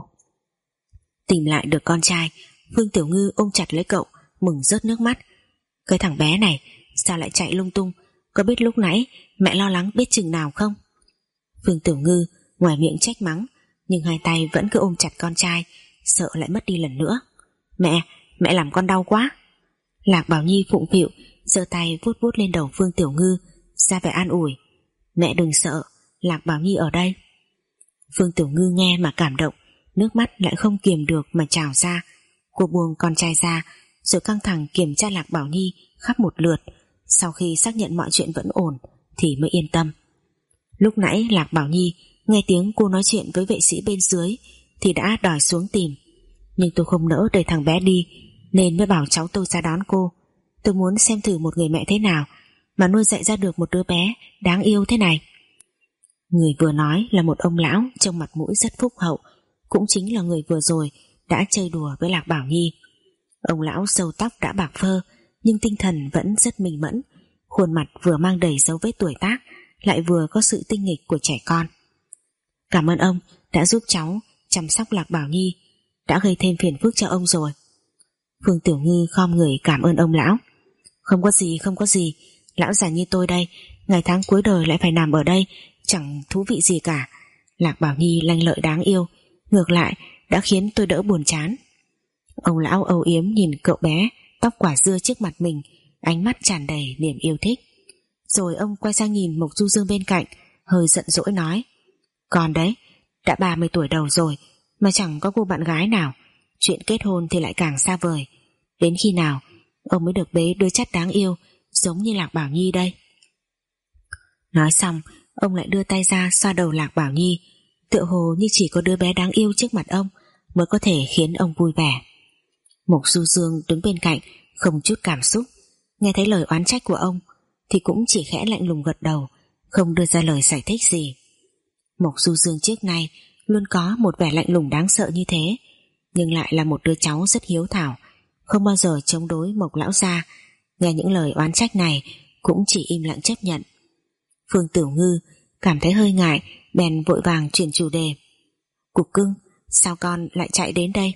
Tìm lại được con trai, Phương Tiểu Ngư ôm chặt lấy cậu, mừng rớt nước mắt. Cái thằng bé này sao lại chạy lung tung, có biết lúc nãy mẹ lo lắng biết chừng nào không? Phương Tiểu Ngư ngoài miệng trách mắng, nhưng hai tay vẫn cứ ôm chặt con trai, sợ lại mất đi lần nữa. Mẹ, mẹ làm con đau quá. Lạc Bảo Nhi phụng phịu giơ tay vuốt vuốt lên đầu Phương Tiểu Ngư, ra vẻ an ủi. Mẹ đừng sợ, Lạc Bảo Nhi ở đây. Phương Tiểu Ngư nghe mà cảm động, nước mắt lại không kiềm được mà trào ra. Cô buông con trai ra, rồi căng thẳng kiểm tra Lạc Bảo Nhi khắp một lượt. Sau khi xác nhận mọi chuyện vẫn ổn thì mới yên tâm. Lúc nãy Lạc Bảo Nhi nghe tiếng cô nói chuyện với vệ sĩ bên dưới thì đã đòi xuống tìm, nhưng tôi không nỡ để thằng bé đi nên mới bảo cháu tôi ra đón cô. Tôi muốn xem thử một người mẹ thế nào mà nuôi dạy ra được một đứa bé đáng yêu thế này. Người vừa nói là một ông lão trông mặt mũi rất phúc hậu, cũng chính là người vừa rồi đã chơi đùa với Lạc Bảo Nhi. Ông lão râu tóc đã bạc phơ nhưng tinh thần vẫn rất minh mẫn, khuôn mặt vừa mang đầy dấu vết tuổi tác lại vừa có sự tinh nghịch của trẻ con. Cảm ơn ông đã giúp cháu chăm sóc Lạc Bảo Nhi, đã gây thêm phiền phức cho ông rồi. Phương Tiểu Ngư khom người cảm ơn ông lão. Không có gì, không có gì, lão già như tôi đây, ngày tháng cuối đời lại phải nằm ở đây, chẳng thú vị gì cả. Lạc Bảo Nhi lanh lợi đáng yêu, ngược lại đã khiến tôi đỡ buồn chán. Ông lão âu yếm nhìn cậu bé tóc quả dưa trước mặt mình, ánh mắt tràn đầy niềm yêu thích. Rồi ông quay sang nhìn Mộc Du Dương bên cạnh, hơi giận dỗi nói: Còn đấy, đã ba mươi tuổi đầu rồi mà chẳng có cô bạn gái nào, chuyện kết hôn thì lại càng xa vời. Đến khi nào ông mới được bế đứa chắt đáng yêu giống như Lạc Bảo Nhi đây? Nói xong, ông lại đưa tay ra xoa đầu Lạc Bảo Nhi, tựa hồ như chỉ có đứa bé đáng yêu trước mặt ông mới có thể khiến ông vui vẻ. Mộc Du Dương đứng bên cạnh không chút cảm xúc, nghe thấy lời oán trách của ông thì cũng chỉ khẽ lạnh lùng gật đầu, không đưa ra lời giải thích gì. Mộc Du Dương trước nay luôn có một vẻ lạnh lùng đáng sợ như thế, nhưng lại là một đứa cháu rất hiếu thảo, không bao giờ chống đối Mộc lão gia. Nghe những lời oán trách này cũng chỉ im lặng chấp nhận. Phương Tiểu Ngư cảm thấy hơi ngại, bèn vội vàng chuyển chủ đề: Cục cưng, sao con lại chạy đến đây?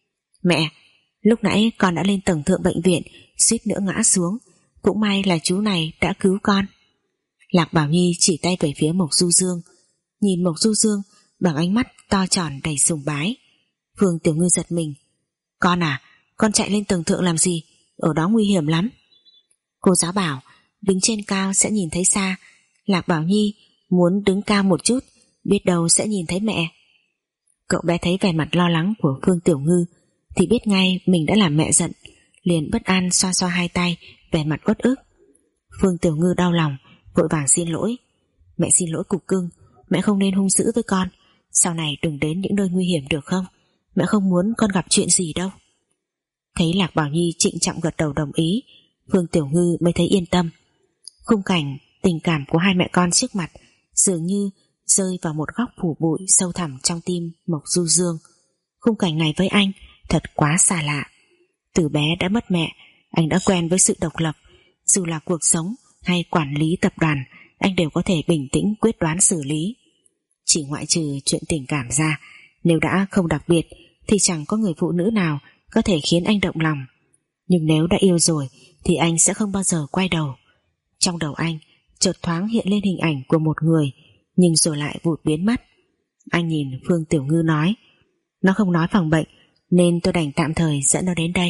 Mẹ, lúc nãy con đã lên tầng thượng bệnh viện, suýt nữa ngã xuống, cũng may là chú này đã cứu con. Lạc Bảo Nhi chỉ tay về phía Mộc Du Dương, nhìn Mộc Du Dương bằng ánh mắt to tròn đầy sùng bái. Phương Tiểu Ngư giật mình: Con à, con chạy lên tầng thượng làm gì? Ở đó nguy hiểm lắm. Cô giáo bảo đứng trên cao sẽ nhìn thấy xa. Lạc Bảo Nhi muốn đứng cao một chút, biết đâu sẽ nhìn thấy mẹ. Cậu bé thấy vẻ mặt lo lắng của Phương Tiểu Ngư thì biết ngay mình đã làm mẹ giận, liền bất an xoa xoa hai tay, vẻ mặt uất ức. Phương Tiểu Ngư đau lòng, vội vàng xin lỗi: Mẹ xin lỗi Cục cưng, mẹ không nên hung dữ với con, sau này đừng đến những nơi nguy hiểm được không? Mẹ không muốn con gặp chuyện gì đâu. Thấy Lạc Bảo Nhi trịnh trọng gật đầu đồng ý, Phương Tiểu Ngư mới thấy yên tâm. Khung cảnh tình cảm của hai mẹ con trước mặt dường như rơi vào một góc phủ bụi sâu thẳm trong tim Mộc Du Dương. Khung cảnh này với anh thật quá xa lạ. Từ bé đã mất mẹ, anh đã quen với sự độc lập. Dù là cuộc sống hay quản lý tập đoàn, anh đều có thể bình tĩnh quyết đoán xử lý. Chỉ ngoại trừ chuyện tình cảm ra, nếu đã không đặc biệt thì chẳng có người phụ nữ nào có thể khiến anh động lòng. Nhưng nếu đã yêu rồi thì anh sẽ không bao giờ quay đầu. Trong đầu anh chợt thoáng hiện lên hình ảnh của một người, nhưng rồi lại vụt biến mất. Anh nhìn Phương Tiểu Ngư nói: Nó không nói phòng bệnh nên tôi đành tạm thời dẫn nó đến đây.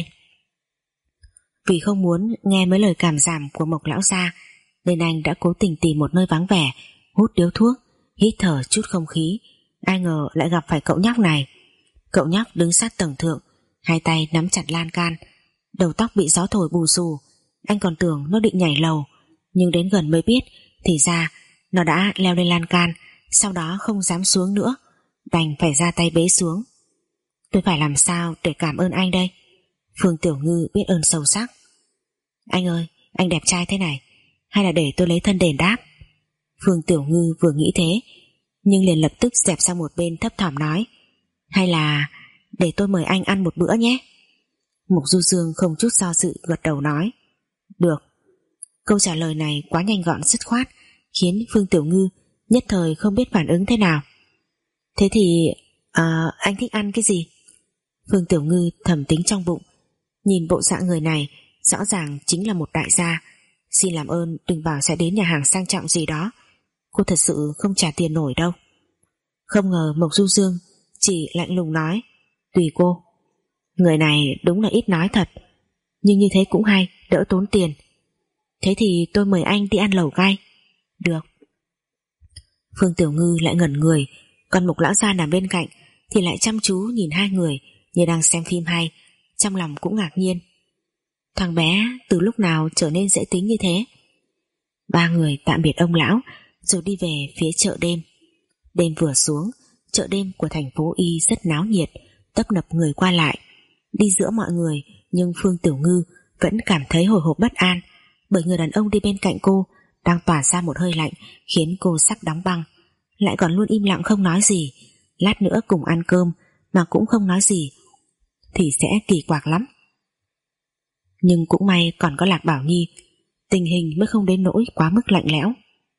Vì không muốn nghe mấy lời cảm giảm của Mộc lão gia nên anh đã cố tình tìm một nơi vắng vẻ, hút điếu thuốc, hít thở chút không khí. Ai ngờ lại gặp phải cậu nhóc này. Cậu nhóc đứng sát tầng thượng, hai tay nắm chặt lan can, đầu tóc bị gió thổi bù xù. Anh còn tưởng nó định nhảy lầu, nhưng đến gần mới biết thì ra nó đã leo lên lan can, sau đó không dám xuống nữa, đành phải ra tay bế xuống. Tôi phải làm sao để cảm ơn anh đây? Phương Tiểu Ngư biết ơn sâu sắc. Anh ơi, anh đẹp trai thế này, hay là để tôi lấy thân đền đáp? Phương Tiểu Ngư vừa nghĩ thế, nhưng liền lập tức dẹp sang một bên thấp thỏm nói: Hay là để tôi mời anh ăn một bữa nhé. Mộc Du Dương không chút do dự gật đầu nói: Được. Câu trả lời này quá nhanh gọn dứt khoát, khiến Phương Tiểu Ngư nhất thời không biết phản ứng thế nào. Thế thì à, anh thích ăn cái gì? Phương Tiểu Ngư thầm tính trong bụng, nhìn bộ dạng người này rõ ràng chính là một đại gia. Xin làm ơn đừng bảo sẽ đến nhà hàng sang trọng gì đó, cô thật sự không trả tiền nổi đâu. Không ngờ Mộc Du Dương chỉ lạnh lùng nói: Tùy cô. Người này đúng là ít nói thật, nhưng như thế cũng hay, đỡ tốn tiền. Thế thì tôi mời anh đi ăn lẩu gai. Được. Phương Tiểu Ngư lại ngẩn người, còn Mộc lão gia nằm bên cạnh thì lại chăm chú nhìn hai người như đang xem phim hay, trong lòng cũng ngạc nhiên. Thằng bé từ lúc nào trở nên dễ tính như thế? Ba người tạm biệt ông lão rồi đi về phía chợ đêm. Đêm vừa xuống, chợ đêm của thành phố Y rất náo nhiệt, tấp nập người qua lại. Đi giữa mọi người, nhưng Phương Tiểu Ngư vẫn cảm thấy hồi hộp bất an, bởi người đàn ông đi bên cạnh cô đang tỏa ra một hơi lạnh khiến cô sắp đóng băng, lại còn luôn im lặng không nói gì. Lát nữa cùng ăn cơm mà cũng không nói gì thì sẽ kỳ quặc lắm. Nhưng cũng may còn có Lạc Bảo Nhi, tình hình mới không đến nỗi quá mức lạnh lẽo.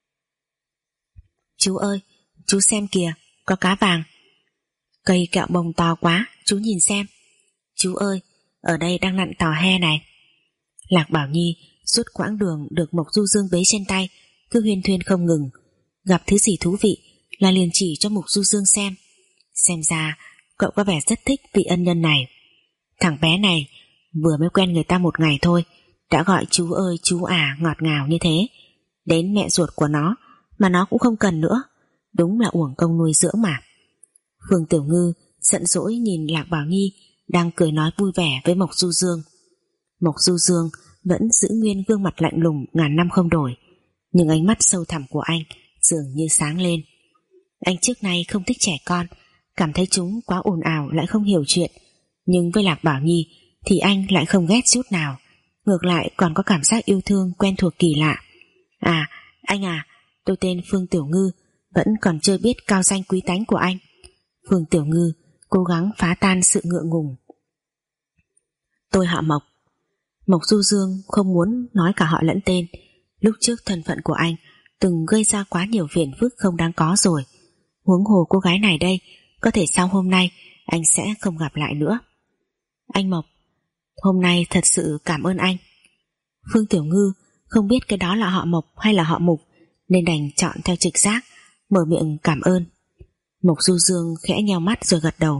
Chú ơi, chú xem kìa, có cá vàng. Cây kẹo bông to quá, chú nhìn xem. Chú ơi, ở đây đang nặn tò he này. Lạc Bảo Nhi suốt quãng đường được Mộc Du Dương bế trên tay cứ huyên thuyên không ngừng, gặp thứ gì thú vị là liền chỉ cho Mộc Du Dương xem. Xem ra cậu có vẻ rất thích vị ân nhân này. Thằng bé này vừa mới quen người ta một ngày thôi đã gọi chú ơi chú à ngọt ngào như thế, đến mẹ ruột của nó mà nó cũng không cần nữa. Đúng là uổng công nuôi dưỡng mà. Phương Tiểu Ngư giận dỗi nhìn Lạc Bảo Nhi đang cười nói vui vẻ với Mộc Du Dương. Mộc Du Dương vẫn giữ nguyên gương mặt lạnh lùng ngàn năm không đổi, nhưng ánh mắt sâu thẳm của anh dường như sáng lên. Anh trước nay không thích trẻ con, cảm thấy chúng quá ồn ào lại không hiểu chuyện, nhưng với Lạc Bảo Nhi thì anh lại không ghét chút nào, ngược lại còn có cảm giác yêu thương quen thuộc kỳ lạ. À, anh à, tôi tên Phương Tiểu Ngư, vẫn còn chưa biết cao danh quý tánh của anh. Phương Tiểu Ngư cố gắng phá tan sự ngượng ngùng. Tôi họ Mộc. Mộc Du Dương không muốn nói cả họ lẫn tên. Lúc trước thân phận của anh từng gây ra quá nhiều phiền phức không đáng có rồi, huống hồ cô gái này đây, có thể sau hôm nay anh sẽ không gặp lại nữa. Anh Mộc, hôm nay thật sự cảm ơn anh. Phương Tiểu Ngư không biết cái đó là họ Mộc hay là họ Mục, nên đành chọn theo trực giác mở miệng cảm ơn. Mộc Du Dương khẽ nheo mắt rồi gật đầu.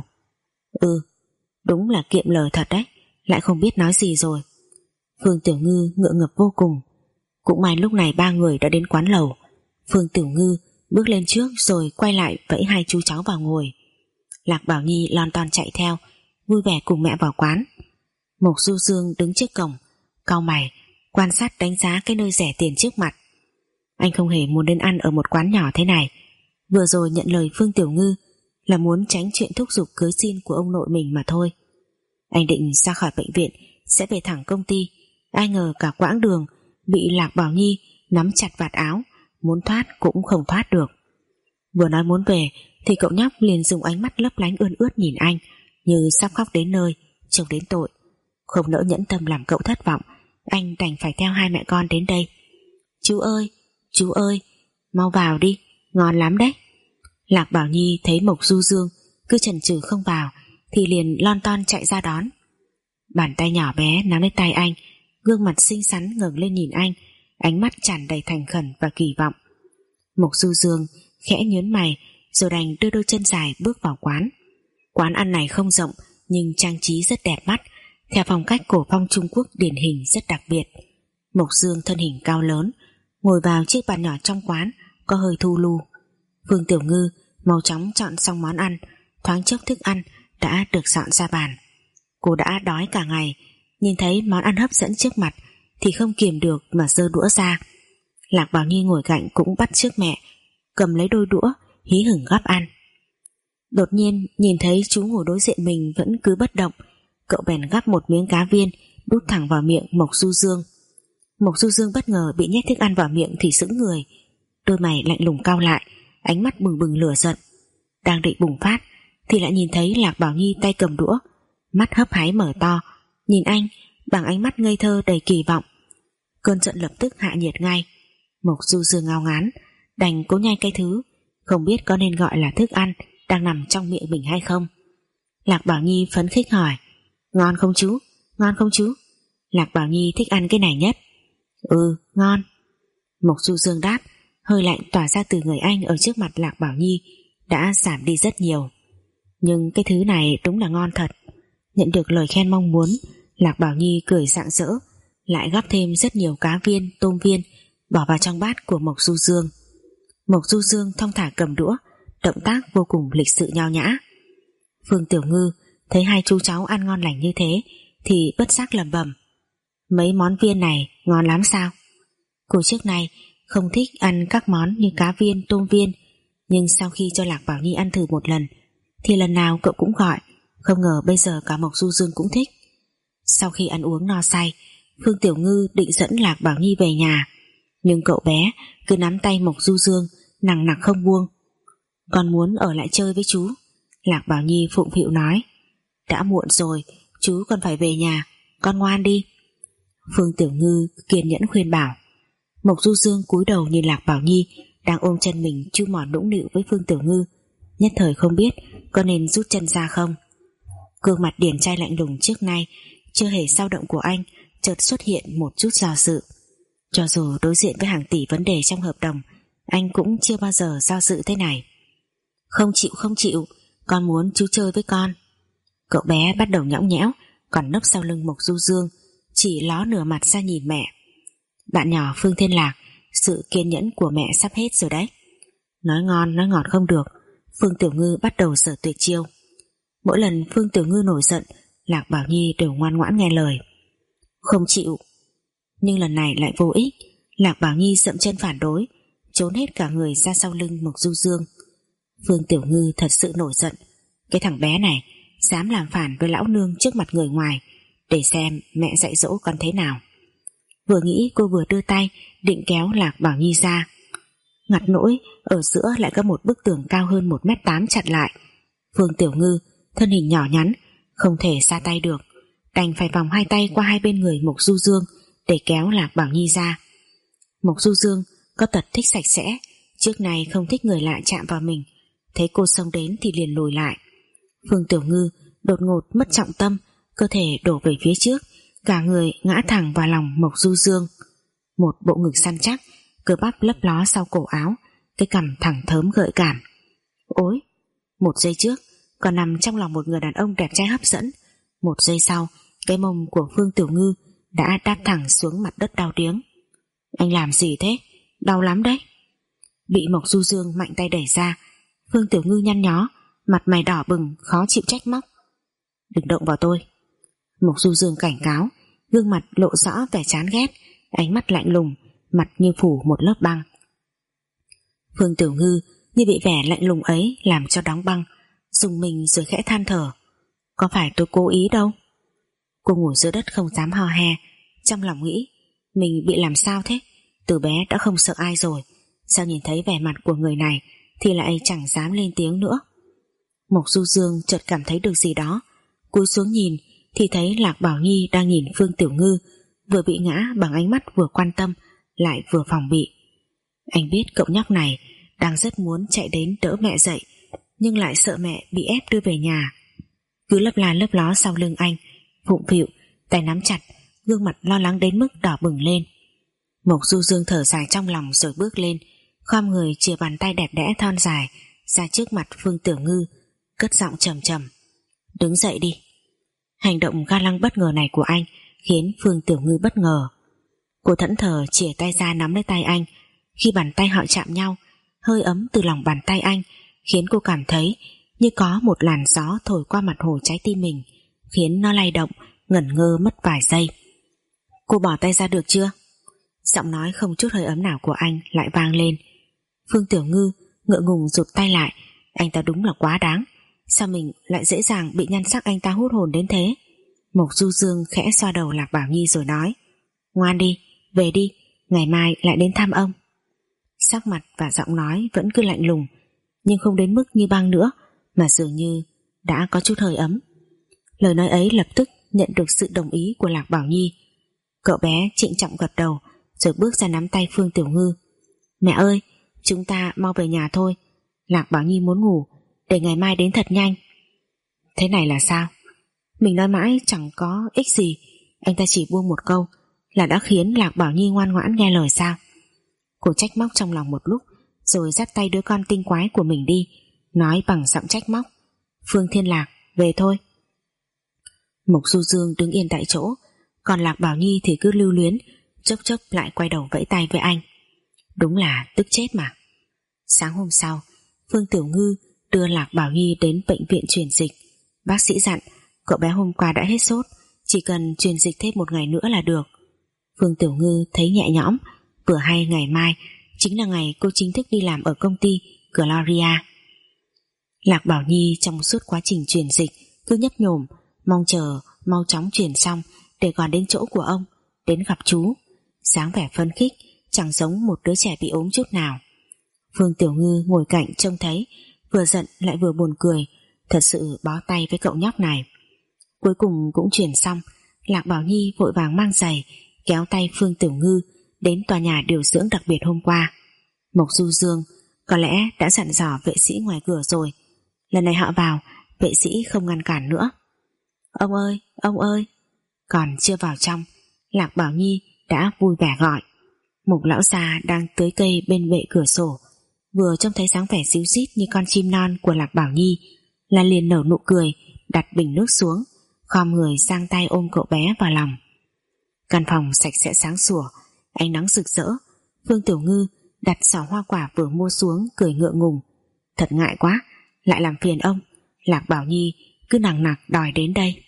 Ừ, đúng là kiệm lời thật đấy, lại không biết nói gì rồi. Phương Tiểu Ngư ngượng ngập vô cùng. Cũng may lúc này ba người đã đến quán lầu. Phương Tiểu Ngư bước lên trước rồi quay lại vẫy hai chú cháu vào ngồi. Lạc Bảo Nhi lon ton chạy theo, vui vẻ cùng mẹ vào quán. Mộc Du Dương đứng trước cổng, cau mày quan sát đánh giá cái nơi rẻ tiền trước mặt. Anh không hề muốn đến ăn ở một quán nhỏ thế này. Vừa rồi nhận lời Phương Tiểu Ngư là muốn tránh chuyện thúc giục cưới xin của ông nội mình mà thôi. Anh định ra khỏi bệnh viện sẽ về thẳng công ty, ai ngờ cả quãng đường bị Lạc Bảo Nhi nắm chặt vạt áo, muốn thoát cũng không thoát được. Vừa nói muốn về thì cậu nhóc liền dùng ánh mắt lấp lánh ươn ướt nhìn anh, như sắp khóc đến nơi, trông đến tội. Không nỡ nhẫn tâm làm cậu thất vọng, anh đành phải theo hai mẹ con đến đây. Chú ơi, chú ơi, mau vào đi, ngon lắm đấy. Lạc Bảo Nhi thấy Mộc Du Dương cứ chần chừ không vào thì liền lon ton chạy ra đón. Bàn tay nhỏ bé nắm lấy tay anh, gương mặt xinh xắn ngẩng lên nhìn anh, ánh mắt tràn đầy thành khẩn và kỳ vọng. Mộc Du Dương khẽ nhớn mày rồi đành đưa đôi chân dài bước vào quán. Quán ăn này không rộng nhưng trang trí rất đẹp mắt, theo phong cách cổ phong Trung Quốc điển hình rất đặc biệt. Mộc Dương thân hình cao lớn, ngồi vào chiếc bàn nhỏ trong quán có hơi thu lu. Phương Tiểu Ngư mau chóng chọn xong món ăn, thoáng chốc thức ăn đã được dọn ra bàn. Cô đã đói cả ngày, nhìn thấy món ăn hấp dẫn trước mặt thì không kiềm được mà giơ đũa ra. Lạc Bảo Nhi ngồi cạnh cũng bắt chước mẹ, cầm lấy đôi đũa hí hửng gắp ăn. Đột nhiên nhìn thấy chú ngồi đối diện mình vẫn cứ bất động, cậu bèn gắp một miếng cá viên đút thẳng vào miệng Mộc Du Dương. Mộc Du Dương bất ngờ bị nhét thức ăn vào miệng thì sững người, đôi mày lạnh lùng cau lại, ánh mắt bừng bừng lửa giận. Đang định bùng phát thì lại nhìn thấy Lạc Bảo Nhi tay cầm đũa, mắt hấp háy mở to, nhìn anh bằng ánh mắt ngây thơ đầy kỳ vọng. Cơn giận lập tức hạ nhiệt ngay. Mộc Du Dương ngao ngán, đành cố nhai cái thứ không biết có nên gọi là thức ăn đang nằm trong miệng mình hay không. Lạc Bảo Nhi phấn khích hỏi: Ngon không chú? Ngon không chú? Lạc Bảo Nhi thích ăn cái này nhất. Ừ, ngon. Mộc Du Dương đáp, hơi lạnh tỏa ra từ người anh ở trước mặt Lạc Bảo Nhi đã giảm đi rất nhiều. Nhưng cái thứ này đúng là ngon thật. Nhận được lời khen mong muốn, Lạc Bảo Nhi cười rạng rỡ, lại gắp thêm rất nhiều cá viên, tôm viên bỏ vào trong bát của Mộc Du Dương. Mộc Du Dương thong thả cầm đũa, động tác vô cùng lịch sự nho nhã. Phương Tiểu Ngư thấy hai chú cháu ăn ngon lành như thế thì bất giác lẩm bẩm: Mấy món viên này ngon lắm sao? Cô trước nay không thích ăn các món như cá viên, tôm viên, nhưng sau khi cho Lạc Bảo Nhi ăn thử một lần thì lần nào cậu cũng gọi. Không ngờ bây giờ cả Mộc Du Dương cũng thích. Sau khi ăn uống no say, Phương Tiểu Ngư định dẫn Lạc Bảo Nhi về nhà, nhưng cậu bé cứ nắm tay Mộc Du Dương nằng nặc không buông. Con muốn ở lại chơi với chú. Lạc Bảo Nhi phụng phịu nói. Đã muộn rồi, chú còn phải về nhà, con ngoan đi. Phương Tiểu Ngư kiên nhẫn khuyên bảo. Mộc Du Dương cúi đầu nhìn Lạc Bảo Nhi đang ôm chân mình chu mỏ nũng nịu với Phương Tiểu Ngư, nhất thời không biết có nên rút chân ra không. Gương mặt điển trai lạnh lùng trước nay chưa hề dao động của anh chợt xuất hiện một chút do dự. Cho dù đối diện với hàng tỷ vấn đề trong hợp đồng, anh cũng chưa bao giờ do dự thế này. Không chịu không chịu, con muốn chú chơi với con. Cậu bé bắt đầu nhõng nhẽo, còn nấp sau lưng Mộc Du Dương, chỉ ló nửa mặt ra nhìn mẹ. Bạn nhỏ Phương Thiên Lạc, sự kiên nhẫn của mẹ sắp hết rồi đấy. Nói ngon nói ngọt không được, Phương Tiểu Ngư bắt đầu sở tuyệt chiêu. Mỗi lần Phương Tiểu Ngư nổi giận, Lạc Bảo Nhi đều ngoan ngoãn nghe lời. Không chịu. Nhưng lần này lại vô ích. Lạc Bảo Nhi dậm chân phản đối, trốn hết cả người ra sau lưng Mộc Du Dương. Phương Tiểu Ngư thật sự nổi giận. Cái thằng bé này dám làm phản với lão nương trước mặt người ngoài, để xem mẹ dạy dỗ con thế nào. Vừa nghĩ cô vừa đưa tay định kéo Lạc Bảo Nhi ra, ngặt nỗi ở giữa lại có một bức tường cao hơn một mét tám chặn lại. Phương Tiểu Ngư thân hình nhỏ nhắn không thể ra tay được, đành phải vòng hai tay qua hai bên người Mộc Du Dương để kéo Lạc Bảo Nhi ra. Mộc Du Dương có tật thích sạch sẽ, trước này không thích người lạ chạm vào mình, thấy cô xông đến thì liền lùi lại. Phương Tiểu Ngư đột ngột mất trọng tâm, cơ thể đổ về phía trước, cả người ngã thẳng vào lòng Mộc Du Dương. Một bộ ngực săn chắc, cơ bắp lấp ló sau cổ áo, cái cằm thẳng thớm gợi cảm. Ôi, một giây trước còn nằm trong lòng một người đàn ông đẹp trai hấp dẫn, một giây sau cái mông của Phương Tiểu Ngư đã đáp thẳng xuống mặt đất đau điếng. Anh làm gì thế? Đau lắm đấy. Bị Mộc Du Dương mạnh tay đẩy ra, Phương Tiểu Ngư nhăn nhó, mặt mày đỏ bừng, khó chịu trách móc. Đừng động vào tôi. Mộc Du Dương cảnh cáo, gương mặt lộ rõ vẻ chán ghét, ánh mắt lạnh lùng, mặt như phủ một lớp băng. Phương Tiểu Ngư như bị vẻ lạnh lùng ấy làm cho đóng băng, dùng mình rồi khẽ than thở. Có phải tôi cố ý đâu. Cô ngồi dưới đất không dám ho he, trong lòng nghĩ mình bị làm sao thế, từ bé đã không sợ ai rồi, sao nhìn thấy vẻ mặt của người này thì lại chẳng dám lên tiếng nữa. Mộc Du Dương chợt cảm thấy được gì đó, cúi xuống nhìn thì thấy Lạc Bảo Nhi đang nhìn Phương Tiểu Ngư, vừa bị ngã bằng ánh mắt vừa quan tâm lại vừa phòng bị. Anh biết cậu nhóc này đang rất muốn chạy đến đỡ mẹ dậy, nhưng lại sợ mẹ bị ép đưa về nhà, cứ lấp la lấp ló sau lưng anh, phụng phịu, tay nắm chặt, gương mặt lo lắng đến mức đỏ bừng lên. Mộc Du Dương thở dài trong lòng rồi bước lên, khom người chìa bàn tay đẹp đẽ thon dài ra trước mặt Phương Tiểu Ngư, cất giọng trầm trầm. Đứng dậy đi. Hành động ga lăng bất ngờ này của anh khiến Phương Tiểu Ngư bất ngờ. Cô thẫn thờ chìa tay ra nắm lấy tay anh. Khi bàn tay họ chạm nhau, hơi ấm từ lòng bàn tay anh khiến cô cảm thấy như có một làn gió thổi qua mặt hồ trái tim mình, khiến nó lay động, ngẩn ngơ mất vài giây. Cô bỏ tay ra được chưa? Giọng nói không chút hơi ấm nào của anh lại vang lên. Phương Tiểu Ngư ngượng ngùng rụt tay lại. Anh ta đúng là quá đáng, sao mình lại dễ dàng bị nhan sắc anh ta hút hồn đến thế. Mộc Du Dương khẽ xoa đầu Lạc Bảo Nhi rồi nói, ngoan đi, về đi, ngày mai lại đến thăm ông. Sắc mặt và giọng nói vẫn cứ lạnh lùng, nhưng không đến mức như băng nữa, mà dường như đã có chút hơi ấm. Lời nói ấy lập tức nhận được sự đồng ý của Lạc Bảo Nhi. Cậu bé trịnh trọng gật đầu rồi bước ra nắm tay Phương Tiểu Ngư. Mẹ ơi, chúng ta mau về nhà thôi, Lạc Bảo Nhi muốn ngủ, để ngày mai đến thật nhanh. Thế này là sao? Mình nói mãi chẳng có ích gì, anh ta chỉ buông một câu là đã khiến Lạc Bảo Nhi ngoan ngoãn nghe lời sao? Cô trách móc trong lòng một lúc rồi dắt tay đứa con tinh quái của mình đi, nói bằng giọng trách móc, Phương Thiên Lạc, về thôi. Mộc Du Dương đứng yên tại chỗ, còn Lạc Bảo Nhi thì cứ lưu luyến, chốc chốc lại quay đầu vẫy tay với anh. Đúng là tức chết mà. Sáng hôm sau, Phương Tiểu Ngư đưa Lạc Bảo Nhi đến bệnh viện truyền dịch. Bác sĩ dặn cậu bé hôm qua đã hết sốt, chỉ cần truyền dịch thêm một ngày nữa là được. Phương Tiểu Ngư thấy nhẹ nhõm, vừa hay ngày mai chính là ngày cô chính thức đi làm ở công ty Gloria. Lạc Bảo Nhi trong suốt quá trình truyền dịch cứ nhấp nhổm mong chờ mau chóng truyền xong để còn đến chỗ của ông, đến gặp chú. Dáng vẻ phấn khích, chẳng giống một đứa trẻ bị ốm chút nào. Phương Tiểu Ngư ngồi cạnh trông thấy, vừa giận lại vừa buồn cười, thật sự bó tay với cậu nhóc này. Cuối cùng cũng truyền xong, Lạc Bảo Nhi vội vàng mang giày kéo tay Phương Tiểu Ngư đến tòa nhà điều dưỡng đặc biệt hôm qua. Mộc Du Dương có lẽ đã dặn dò vệ sĩ ngoài cửa rồi, lần này họ vào vệ sĩ không ngăn cản nữa. Ông ơi, ông ơi. Còn chưa vào trong, Lạc Bảo Nhi đã vui vẻ gọi. Mục lão già đang tưới cây bên bệ cửa sổ, vừa trông thấy dáng vẻ xíu xít như con chim non của Lạc Bảo Nhi là liền nở nụ cười, đặt bình nước xuống, khom người giang tay ôm cậu bé vào lòng. Căn phòng sạch sẽ sáng sủa, ánh nắng rực rỡ. Phương Tiểu Ngư đặt giỏ hoa quả vừa mua xuống, cười ngượng ngùng. Thật ngại quá, lại làm phiền ông. Lạc Bảo Nhi cứ nằng nặc đòi đến đây.